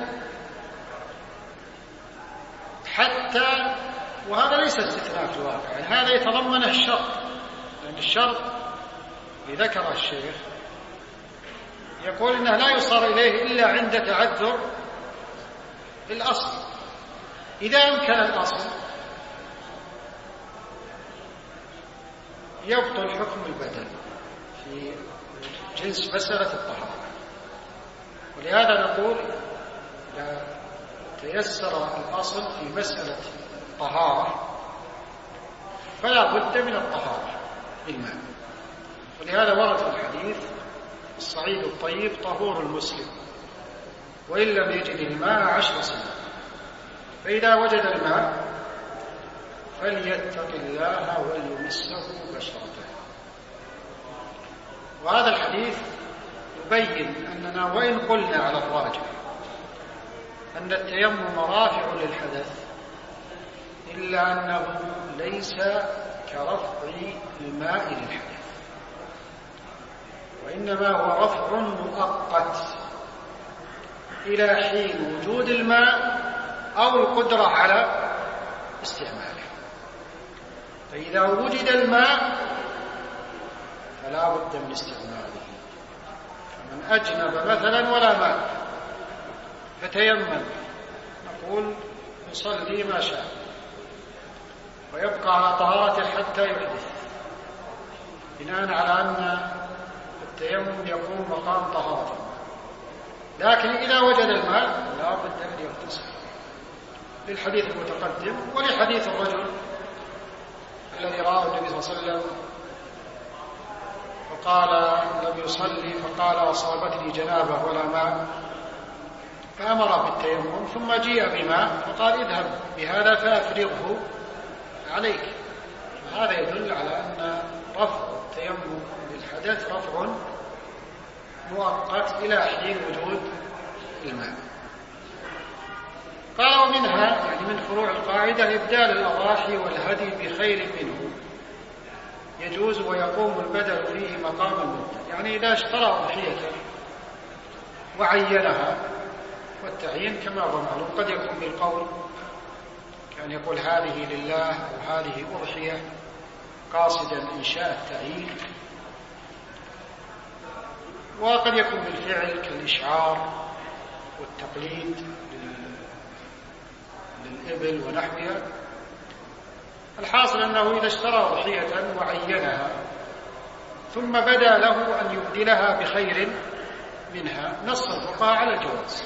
حتى، وهذا ليس استثناء في الواقع، يعني هذا يتضمنه الشرط، لأن الشرط اللي ذكره الشيخ يقول إنه لا يصار إليه إلا عند تعذر الأصل. إذا أمكن الأصل يبطل حكم البدل في جنس مسألة الطهارة، ولهذا نقول إذا تيسر الأصل في مسألة الطهارة فلا بد من الطهارة بالماء. ولهذا ورد في الحديث: الصعيد الطيب طهور المسلم وإن لم يجد الماء 10 سنين، فإذا وجد الماء فليتق الله وليمسه بشرته. وهذا الحديث يبين أننا وإن قلنا على الراجح أن التيمم رافع للحدث، إلا أنه ليس كرفع الماء للحدث، وإنما هو رفع مؤقت إلى حين وجود الماء أو القدرة على استعماله. فإذا وجد الماء فلا بد من استعماله. فمن أجنب مثلا ولا ماء فتيمم، نقول يصلي ما شاء ويبقى على طهارته حتى يحدث، بناء على أن التيمم يقوم مقام طهارته. لكن إذا وجد الماء لا بد أن يغتسل، للحديث المتقدم ولحديث الرجل الذي رآه النبي صلى الله عليه وسلم فقال لم يصلي، فقال أصابتني جنابة ولا ماء، فأمر بالتيمم، ثم جيء بماء فقال اذهب بهذا فأفرغه عليك. هذا يدل على أن رفع التيمم للحدث رفع مؤقت إلى حين وجود الماء. قال ومنها يعني من فروع القاعدة إبدال الأضاحي والهدي بخير منه يجوز ويقوم البدل فيه مقام المدة. يعني إذا اشترى أضحية وعينها، والتعيين كما هو معلوم قد يكون بالقول كان يقول هذه لله أو هذه أضحية قاصدا إنشاء التعيين، وقد يكون بالفعل كالإشعار والتقليد للإبل ونحوها. الحاصل أنه إذا اشترى ضحية وعينها ثم بدا له أن يبدلها بخير منها، نص الفقهاء على الجواز.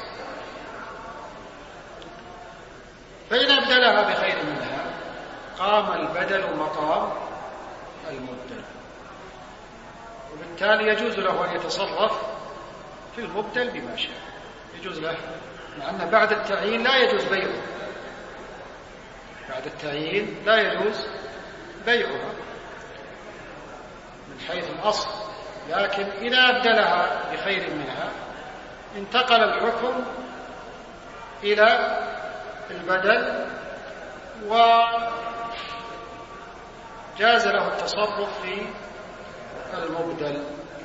فإذا ابدلها بخير منها قام البدل مقام المبدل، وبالتالي يجوز له أن يتصرف في المبدل بما شاء، يجوز له، مع أن بعد التعيين لا يجوز بيعه، بعد التعيين لا يجوز بيعها من حيث الأصل، لكن إذا أبدلها بخير منها انتقل الحكم إلى البدل وجاز له التصرف في المبدل.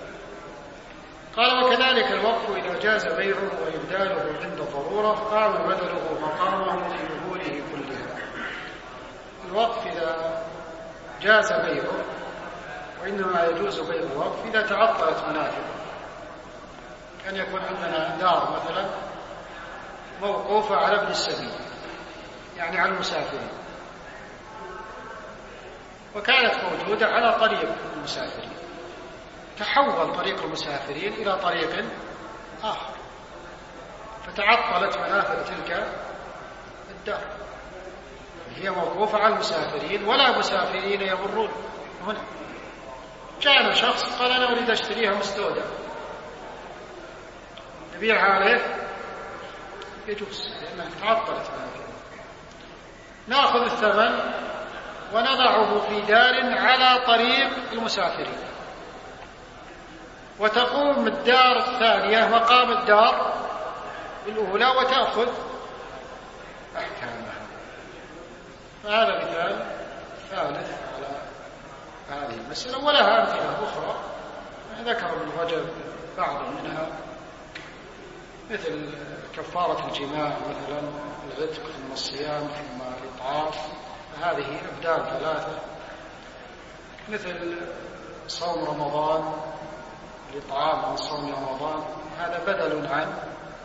قال وكذلك الوقف إذا جاز بيعه وإبداله عند ضرورة قام بدله مقامه في ظهوره كلها. الوقف إذا جاز بيعه، وإنما يجوز بيع الوقف إذا تعطلت منافعه. كان يكون عندنا دار مثلا موقوفة على ابن السبيل، يعني على المسافرين، وكانت موجودة على طريق المسافرين، تحول طريق المسافرين إلى طريق آخر فتعطلت منافع تلك الدار، هي موقوفة على المسافرين ولا مسافرين يمرون هنا. جاءنا شخص قال أنا أريد أشتريها مستودع، نبيعها عليه، يجوز لأنها تعطلت منافع. نأخذ الثمن ونضعه في دار على طريق المسافرين، وتقوم الدار الثانية مقام الدار الأولى وتأخذ أحكامها. فهذا مثال ثالث على هذه المسألة، ولها أمثلة أخرى ذكر ابن رجب بعض منها، مثل كفارة الجماع مثلا، العتق ثم الصيام ثم الإطعام، هذه أبدال ثلاثة. مثل صوم رمضان، الإطعام عن صوم رمضان، هذا بدل عن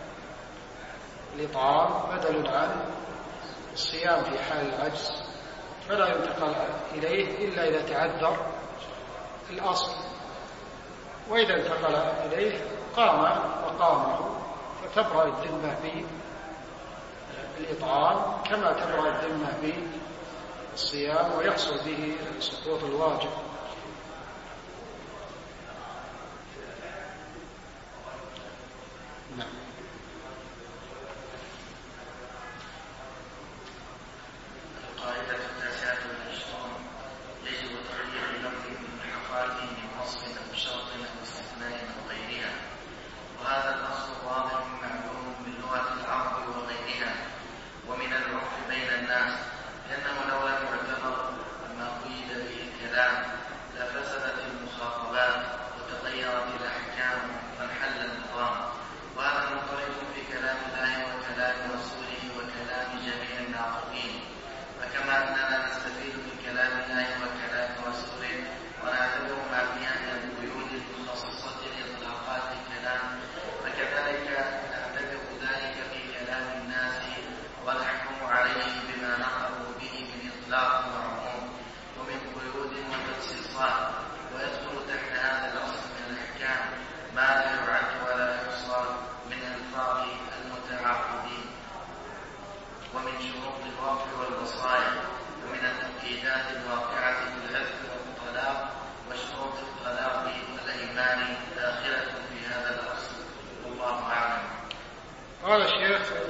الإطعام، بدل عن الصيام في حال العجز، فلا ينتقل إليه إلا إذا تعذر الأصل، وإذا انتقل إليه قام مقامه، فتبرأ الذمة بالإطعام كما تبرأ الذمة بالصيام، ويحصل به سقوط الواجب. نعم. القاعدة 29 يجب تغيير لفظ من حقاته من وصف أو شرط أو استثناء أو غيرها، وهذا الأصل واضح معلوم من لغة العرب وغيرها ومن العرف بين الناس، لأنه لو لم يعتبر ما قيد به الكلام لفسدت المخاطبات وتغيرت الأحكام فانحل النظام. وهذا منطلق في كلام الله وكلام رسوله وكلام جميع الناطقين. فكما أننا نستفيد من كلام الله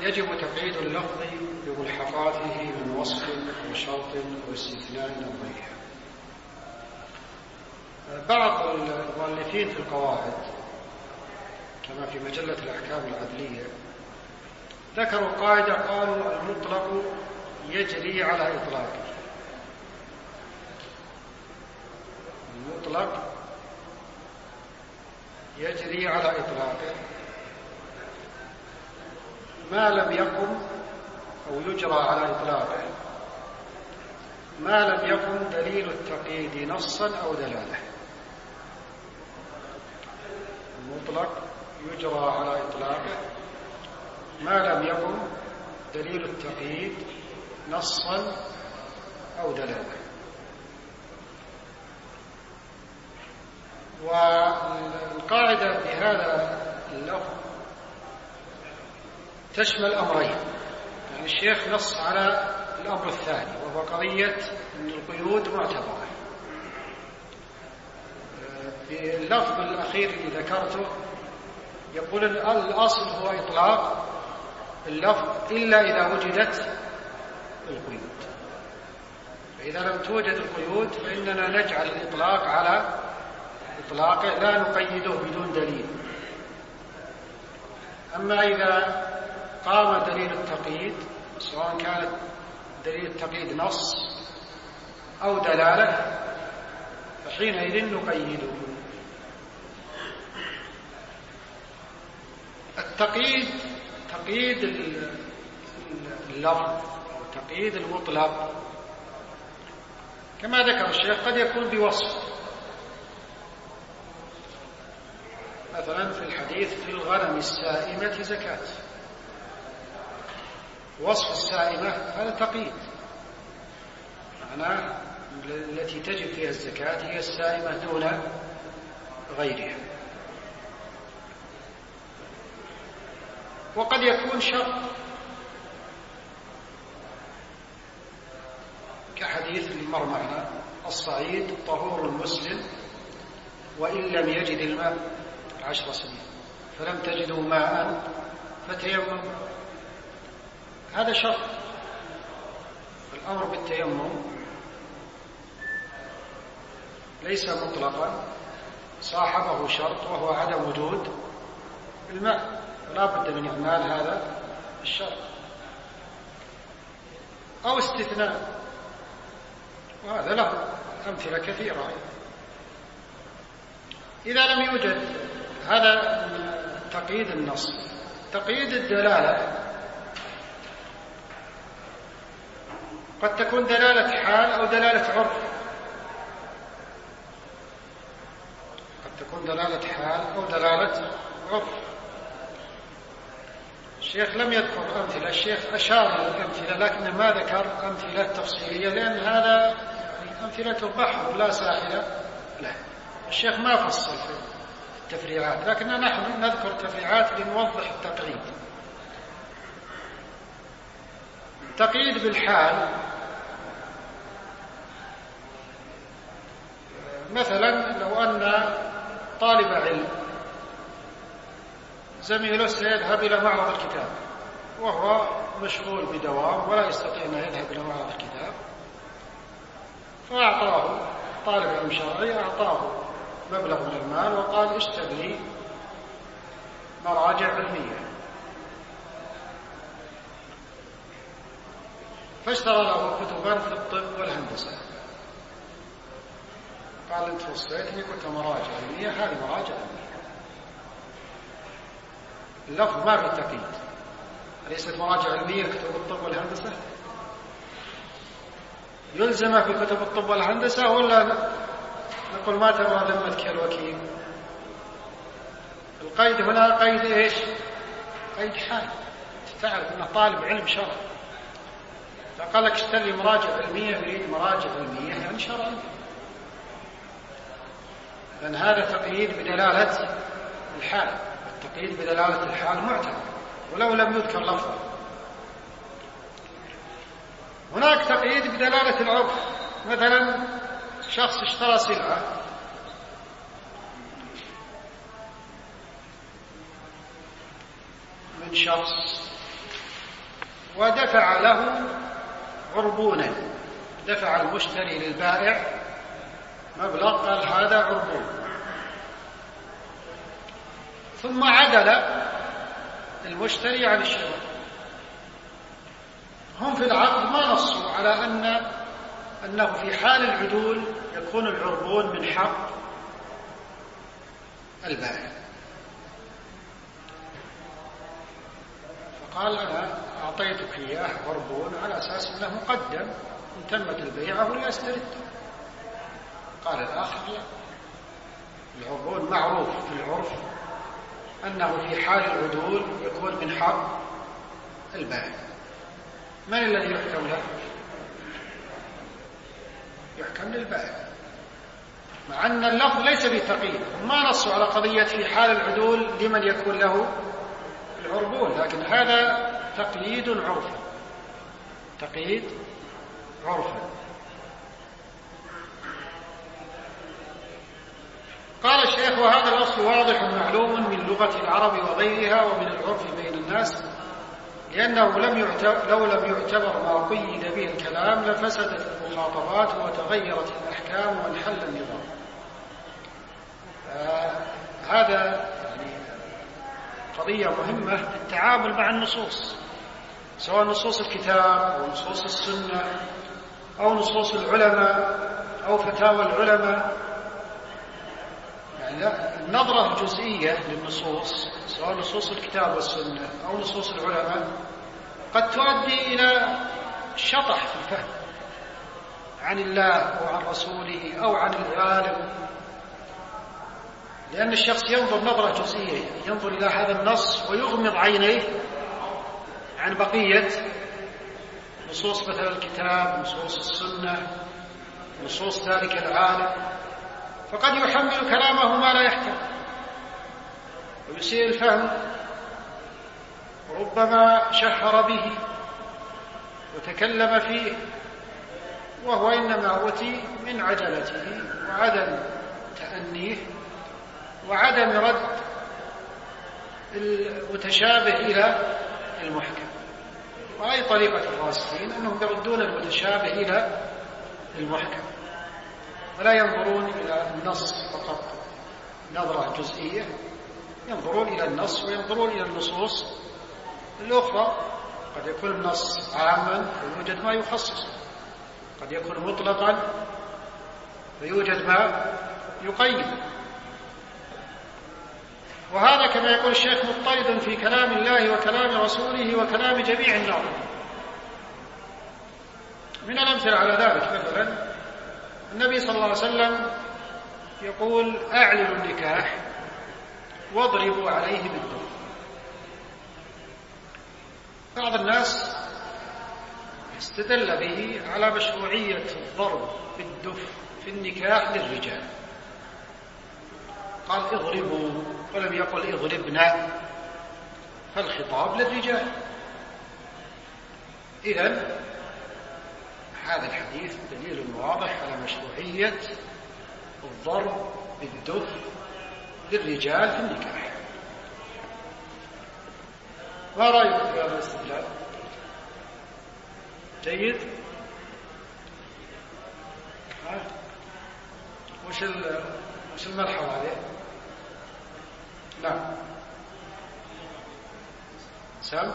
يجب تقييد اللفظ بملحقاته من وصف وشرط واستثناء أو غيرها. بعض المؤلفين في القواعد كما في مجلة الأحكام العدلية ذكروا قاعدة قالوا المطلق يجري على إطلاقه. المطلق يجري على إطلاقه ما لم يكن أو يجرى على إطلاقه ما لم يكن دليل التقييد نصا أو دلالة. المطلق يجرى على إطلاقه ما لم يكن دليل التقييد نصا أو دلالة. والقاعدة في هذا اللفظ تشمل أمرين. يعني الشيخ نص على الأمر الثاني وهو قضية أن القيود معتبرة. في اللفظ الأخير اللي ذكرته يقول الأصل هو إطلاق اللفظ إلا إذا وجدت القيود. فإذا لم توجد القيود فإننا نجعل الإطلاق على إطلاقه لا نقيده بدون دليل. أما إذا قام دليل التقييد سواء كانت دليل التقييد نص أو دلالة فحينئذ نقيده. التقييد تقييد اللفظ أو تقييد المطلق كما ذكر الشيخ قد يكون بوصف. مثلا في الحديث في الغنم السائمة زكاة، وصف السائمة هذا تقييد، معناه التي تجب فيها الزكاة هي السائمة دون غيرها. وقد يكون شرط كحديث اللي مر معنا الصعيد طهور المسلم وإن لم يجد الماء 10 سنين فلم تجدوا ماء فتيمم. هذا شرط. الأمر بالتيمم ليس مطلقا، صاحبه شرط وهو عدم وجود الماء، لا بد من إعمال هذا الشرط. أو استثناء، وهذا له أمثلة كثيرة. إذا لم يوجد هذا تقييد النص. تقييد الدلالة قد تكون دلالة حال أو دلالة عرف. قد تكون دلالة حال أو دلالة عرف. الشيخ لم يذكر أمثلة، الشيخ أشار للأمثلة لكن ما ذكر أمثلة تفصيلية لأن هذا يعني أمثلة البحر لا ساحل له. الشيخ ما فصل في التفريعات لكننا نحن نذكر تفريعات لنوضح التقييد. تقييد بالحال مثلا لو أن طالب علم زميله سيذهب إلى معرض الكتاب وهو مشغول بدوام ولا يستطيع أن يذهب إلى معرض الكتاب، فأعطاه طالب علم شرعي أعطاه مبلغ من المال وقال اشتر لي مراجع علمية، فاشترى له كتبا في الطب والهندسة. قال انت وصيتني قلت مراجع علمية، هذه مراجع علمية. اللفظ ما في تقييد. أليست مراجع علمية كتب الطب والهندسة؟ يلزم في كتب الطب والهندسة ولا نقول ما تبغى ذمتك يا الوكيل؟ القيد هنا قيد ايش؟ قيد حال. تعرف انه طالب علم شرع، فقال لك اشتري لي مراجع علمية، يريد مراجع علمية يعني شرعية، لأن هذا تقييد بدلالة الحال. التقييد بدلالة الحال معتبر ولو لم يذكر لفظه. هناك تقييد بدلالة العرف. مثلا شخص اشترى سلعة من شخص ودفع له عربونا، دفع المشتري للبائع مبلغ، قال هذا عربون، ثم عدل المشتري عن الشراء. هم في العقد ما نصوا على أنه في حال العدول يكون العربون من حق البائع، فقال أنا أعطيتك إياه عربون على أساس أنه مقدم، إن تمت البيعة ولا يسترد. قال الآخر لا، العربون معروف في العرف أنه في حال العدول يكون من حق البائع. من الذي يحكم له؟ يحكم للبائع، مع أن اللفظ ليس بتقييد، ما نصوا على قضية في حال العدول لمن يكون له العربون، لكن هذا تقييد عرفي، تقييد عرفي. قال الشيخ: وهذا الأصل واضح معلوم من لغة العرب وغيرها ومن العرف بين الناس، لأنه لو لم يعتبر ما قيد به الكلام لفسدت المخاطبات وتغيرت الأحكام وانحل النظام. هذا يعني قضية مهمة في التعامل مع النصوص، سواء نصوص الكتاب أو نصوص السنة أو نصوص العلماء أو فتاوى العلماء. يعني النظرة الجزئية للنصوص، سواء نصوص الكتاب والسنة أو نصوص العلماء، قد تؤدي إلى شطح في الفهم عن الله أو عن رسوله أو عن العالم، لأن الشخص ينظر نظرة جزئية، ينظر إلى هذا النص ويغمض عينيه عن بقية نصوص مثل الكتاب، نصوص السنة، نصوص ذلك العالم، فقد يحمل كلامه ما لا يحتمل ويسيء الفهم، وربما شهر به وتكلم فيه وهو إنما أوتي من عجلته وعدم تأنيه وعدم رد المتشابه إلى المحكم. وأي طريقة الراسخين أنهم يردون المتشابه إلى المحكم ولا ينظرون إلى النص فقط نظرة جزئية، ينظرون إلى النص وينظرون إلى النصوص الأخرى. قد يكون النص عاما ويوجد ما يخصص، قد يكون مطلقا ويوجد ما يقيد. وهذا كما يقول الشيخ مضطرد في كلام الله وكلام رسوله وكلام جميع الناظرين. من الأمثلة على ذلك مثلا النبي صلى الله عليه وسلم يقول: أعلنوا النكاح واضربوا عليه بالدف. بعض الناس استدل به على مشروعية الضرب بالدف في النكاح للرجال، قال اضربوا ولم يقل اضربنا، فالخطاب للرجال. إذن هذا الحديث دليل واضح على مشروعية الضرب بالدف للرجال في النكاح. ما رأيك في هذا الاستدلال؟ جيد؟ وش الملحظ عليه؟ نعم سام؟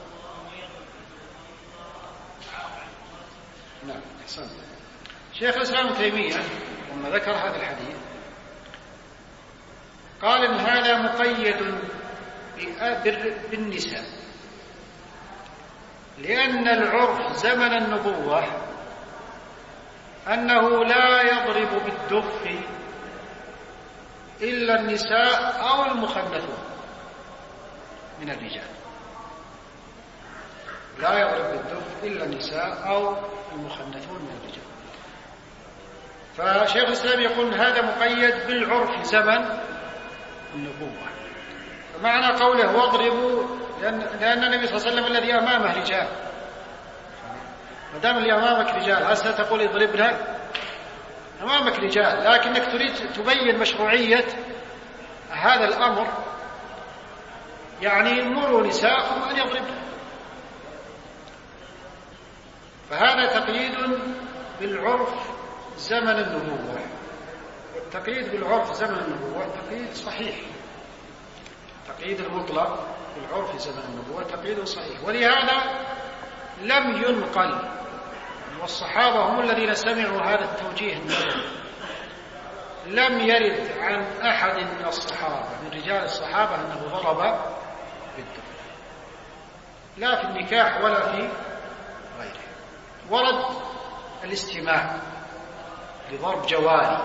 نعم أحسنت. شيخ الإسلام ابن تيمية لما ذكر هذا الحديث قال إن هذا مقيد بالنساء، لأن العرف زمن النبوة أنه لا يضرب بالدف إلا النساء أو المخنثون من الرجال، لا يضرب بالدف إلا النساء أو المخنثون من الرجال. فشيخ الإسلام يقول هذا مقيد بالعرف زمن النبوة. فمعنى قوله واضربوا لأن النبي صلى الله عليه وسلم الذي أمامه رجال، ما دام اللي أمامك رجال هل تقول اضربنا؟ أمامك رجال، لكنك تريد تبين مشروعية هذا الأمر، يعني مروا نساءكم أن يضربن. فهذا تقييد بالعرف زمن النبوة، والتقييد بالعرف زمن النبوة تقييد صحيح. تقييد المطلق بالعرف زمن النبوة تقييد صحيح، ولهذا لم ينقل، والصحابة هم الذين سمعوا هذا التوجيه النبوي، لم يرد عن أحد من الصحابة من رجال الصحابة أنه ضرب بالدف، لا في النكاح ولا في غيره. ورد الاستماع لضرب جواري،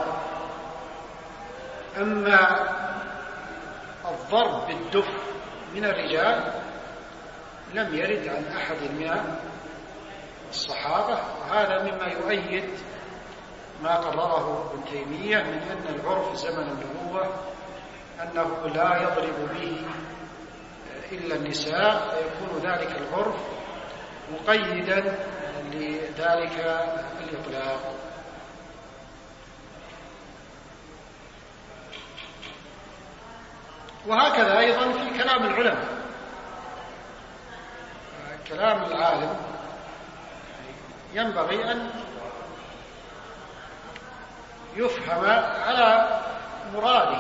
أما الضرب بالدف من الرجال لم يرد عن أحد من الصحابة، وهذا مما يؤيد ما قرره ابن تيمية من أن العرف زمن النبوة أنه لا يضرب به إلا النساء، فيكون ذلك العرف مقيدا لذلك الإطلاق. وهكذا أيضا في كلام العلماء، كلام العالم ينبغي أن يفهم على مراده،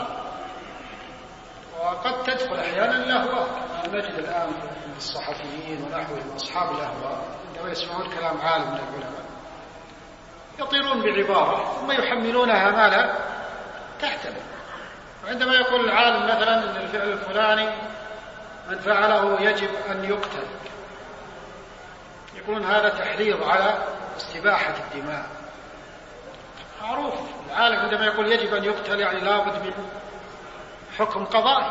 وقد تدخل أحيانا الأهواء، كما نجد الآن في الصحفيين ونحوهم أصحاب الأهواء عندما يسمعون كلام عالم من العلماء يطيرون بعبارة ثم يحملونها ما لا تحتمل. وعندما يقول العالم مثلا أن الفعل الفلاني من فعله يجب أن يقتل، يقولون هذا تحريض على استباحة الدماء. معروف العالم عندما يقول يجب أن يقتل يعني لابد من حكم قضائي،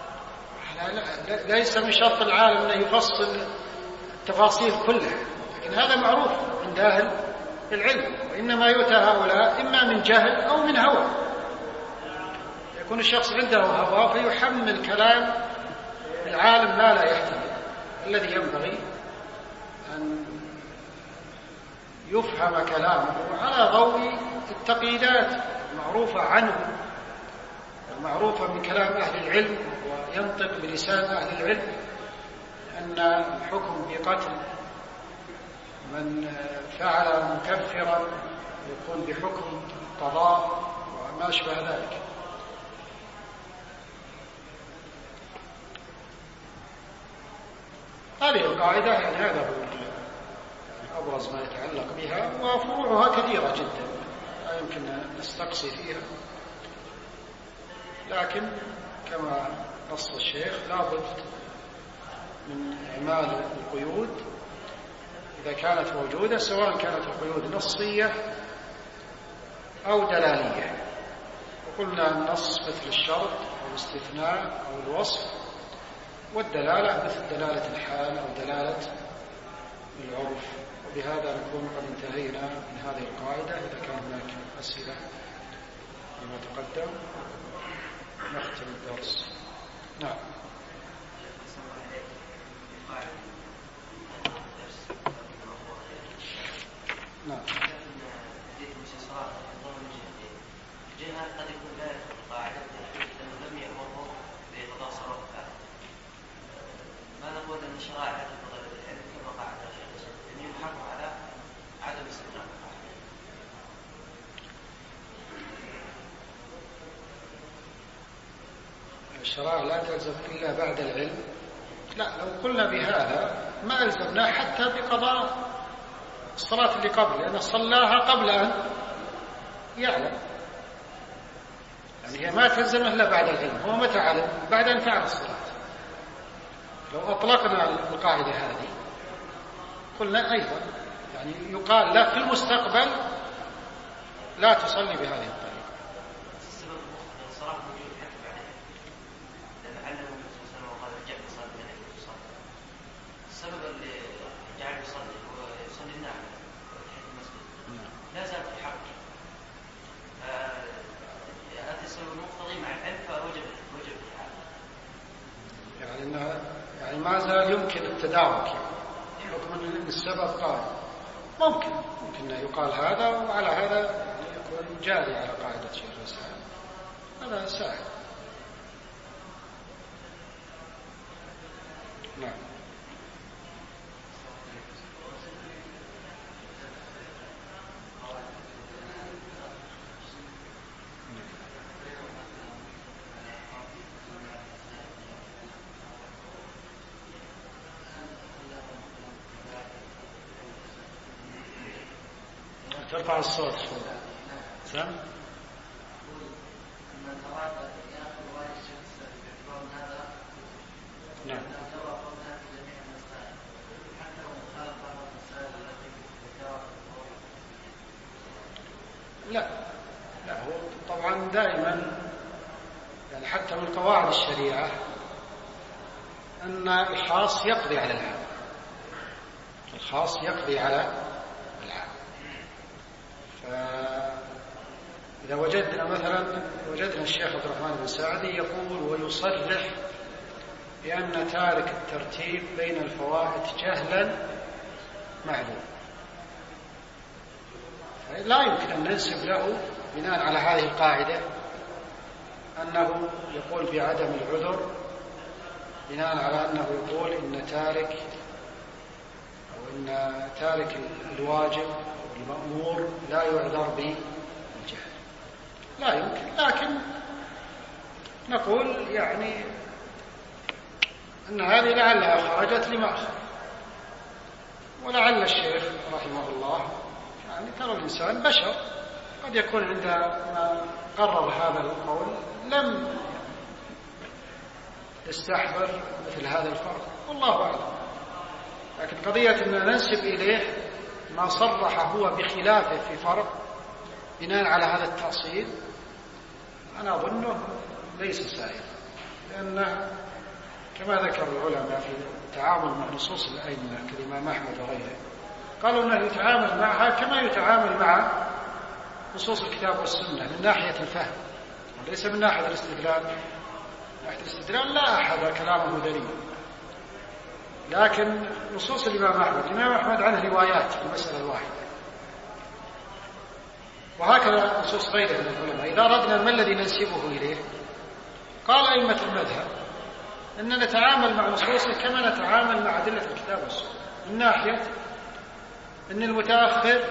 ليس من شرط العالم أن يفصل التفاصيل كلها، لكن هذا معروف عند أهل العلم. وإنما يؤتى هؤلاء إما من جهل أو من هوى، يكون الشخص عنده هوى فيحمل كلام العالم ما لا يحتمل. الذي ينبغي أن يفهم كلامه على ضوء التقييدات المعروفة عنه، المعروفة من كلام أهل العلم، وينطق بلسان أهل العلم أن الحكم بقتل من فعل مكفرا يكون بحكم قضاء وما أشبه ذلك. هذه القاعدة يعني هذا هو أبرز ما يتعلق بها، وفروعها كثيرة جدا لا يمكن أن نستقصي فيها، لكن كما نص الشيخ لابد من إعمال القيود إذا كانت موجودة، سواء كانت القيود نصية أو دلالية. وقلنا النص مثل الشرط أو الاستثناء أو الوصف، والدلالة مثل دلالة الحال أو دلالة العرف. وبهذا نكون قد انتهينا من هذه القاعدة. إذا كان هناك أسئلة لما تقدم نختم الدرس. نعم. نعم. جهة قد يكون لا يدخل قاعدة لأنه لم يأمره بقضاء صلاتها. ما نقول أن الشرائع لا تفضل العلم كما قاعد الشيخ، أن يحكم على عدم استقرار القاعدة. الشرائع لا تلزم إلا بعد العلم. لا، لو قلنا بهذا ما ألزمنا حتى بقضاء الصلاة اللي قبل، لأن صلاها قبل أن يعلم، يعني هي ما تلزم إلا بعد العلم. هو متى علم؟ بعد أن فعل الصلاة. لو أطلقنا القاعدة هذه قلنا أيضا يعني يقال لا في المستقبل لا تصلي بهذه الطريقة. السبب اللي جعل يصلي النعم تحت المسجد لا زال في حقه. هذا السبب المقتضي مع العلم فوجب يعني ما زال يمكن التدارك، يعني حكم ان السبب قائم. ممكن أن يقال هذا، وعلى هذا يكون جاري على قاعدة شيخ الإسلام، هذا سهل. نعم. ترفع الصوت شوي. سم؟ نعم. لا هو طبعا دائما يعني حتى من قواعد الشريعة أن الخاص يقضي على العام. الخاص يقضي على العام. فإذا وجدنا الشيخ عبد الرحمن بن سعدي يقول ويصرح بأن تارك الترتيب بين الفوائد جهلا معلوم، لا يمكن أن ننسب له بناء على هذه القاعدة أنه يقول بعدم العذر، بناء على أنه يقول إن تارك الواجب أو المأمور لا يعذر بالجهل. لا يمكن، لكن نقول يعني أن هذه لعلها خرجت لما أخر، ولعل الشيخ رحمه الله يعني ترى الإنسان بشر، قد يكون عندما قرر هذا القول لم يستحضر مثل هذا الفرق، والله أعلم. لكن قضية أن ننسب إليه ما صرح هو بخلافه في فرق بناء على هذا التأصيل، أنا أظنه ليس سائغا، لأنه كما ذكر العلماء في التعامل مع نصوص الأئمة كالإمام أحمد وغيره، قالوا أنه يتعامل معها كما يتعامل مع نصوص الكتاب والسنة من ناحية الفهم، وليس من ناحية الاستدلال. من ناحية الاستدلال لا أحد كلامه دليل، لكن نصوص الإمام أحمد عنه روايات في المسألة الواحدة، وهكذا نصوص غيره من العلماء. إذا أردنا ما الذي ننسبه إليه، قال أئمة المذهب أن نتعامل مع نصوصه كما نتعامل مع أدلة الكتاب والسنة، من ناحية أن المتأخر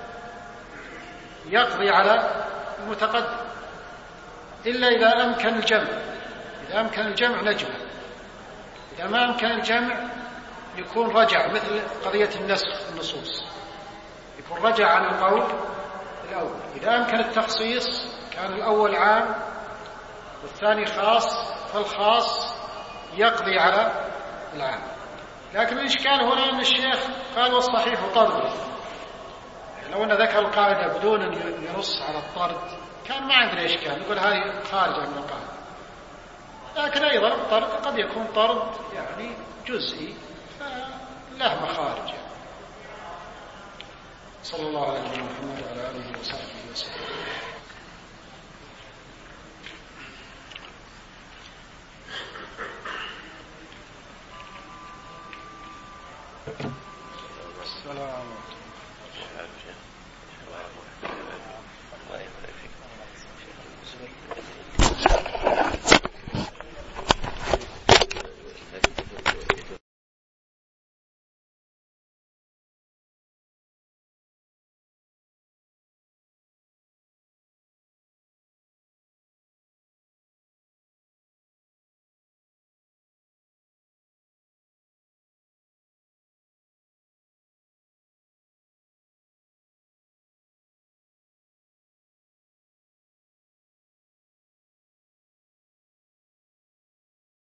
يقضي على المتقدم إلا إذا أمكن الجمع. إذا أمكن الجمع نجمع، إذا ما أمكن الجمع يكون رجع، مثل قضية النسخ في النصوص، يكون رجع عن القول الأول. إذا أمكن التخصيص كان الأول عام والثاني خاص، فالخاص يقضي على العام. لكن الإشكال هنا أن الشيخ قال والصحيح طرد، لو أن ذكر القاعدة بدون أن ينص على الطرد كان ما عندنا إشكال، نقول هذه خارجة من القاعدة. لكن أيضا الطرد قد يكون طرد يعني جزئي، فله مخارج. صلى الله عليه وسلم وعلى آله وصحبه وسلم.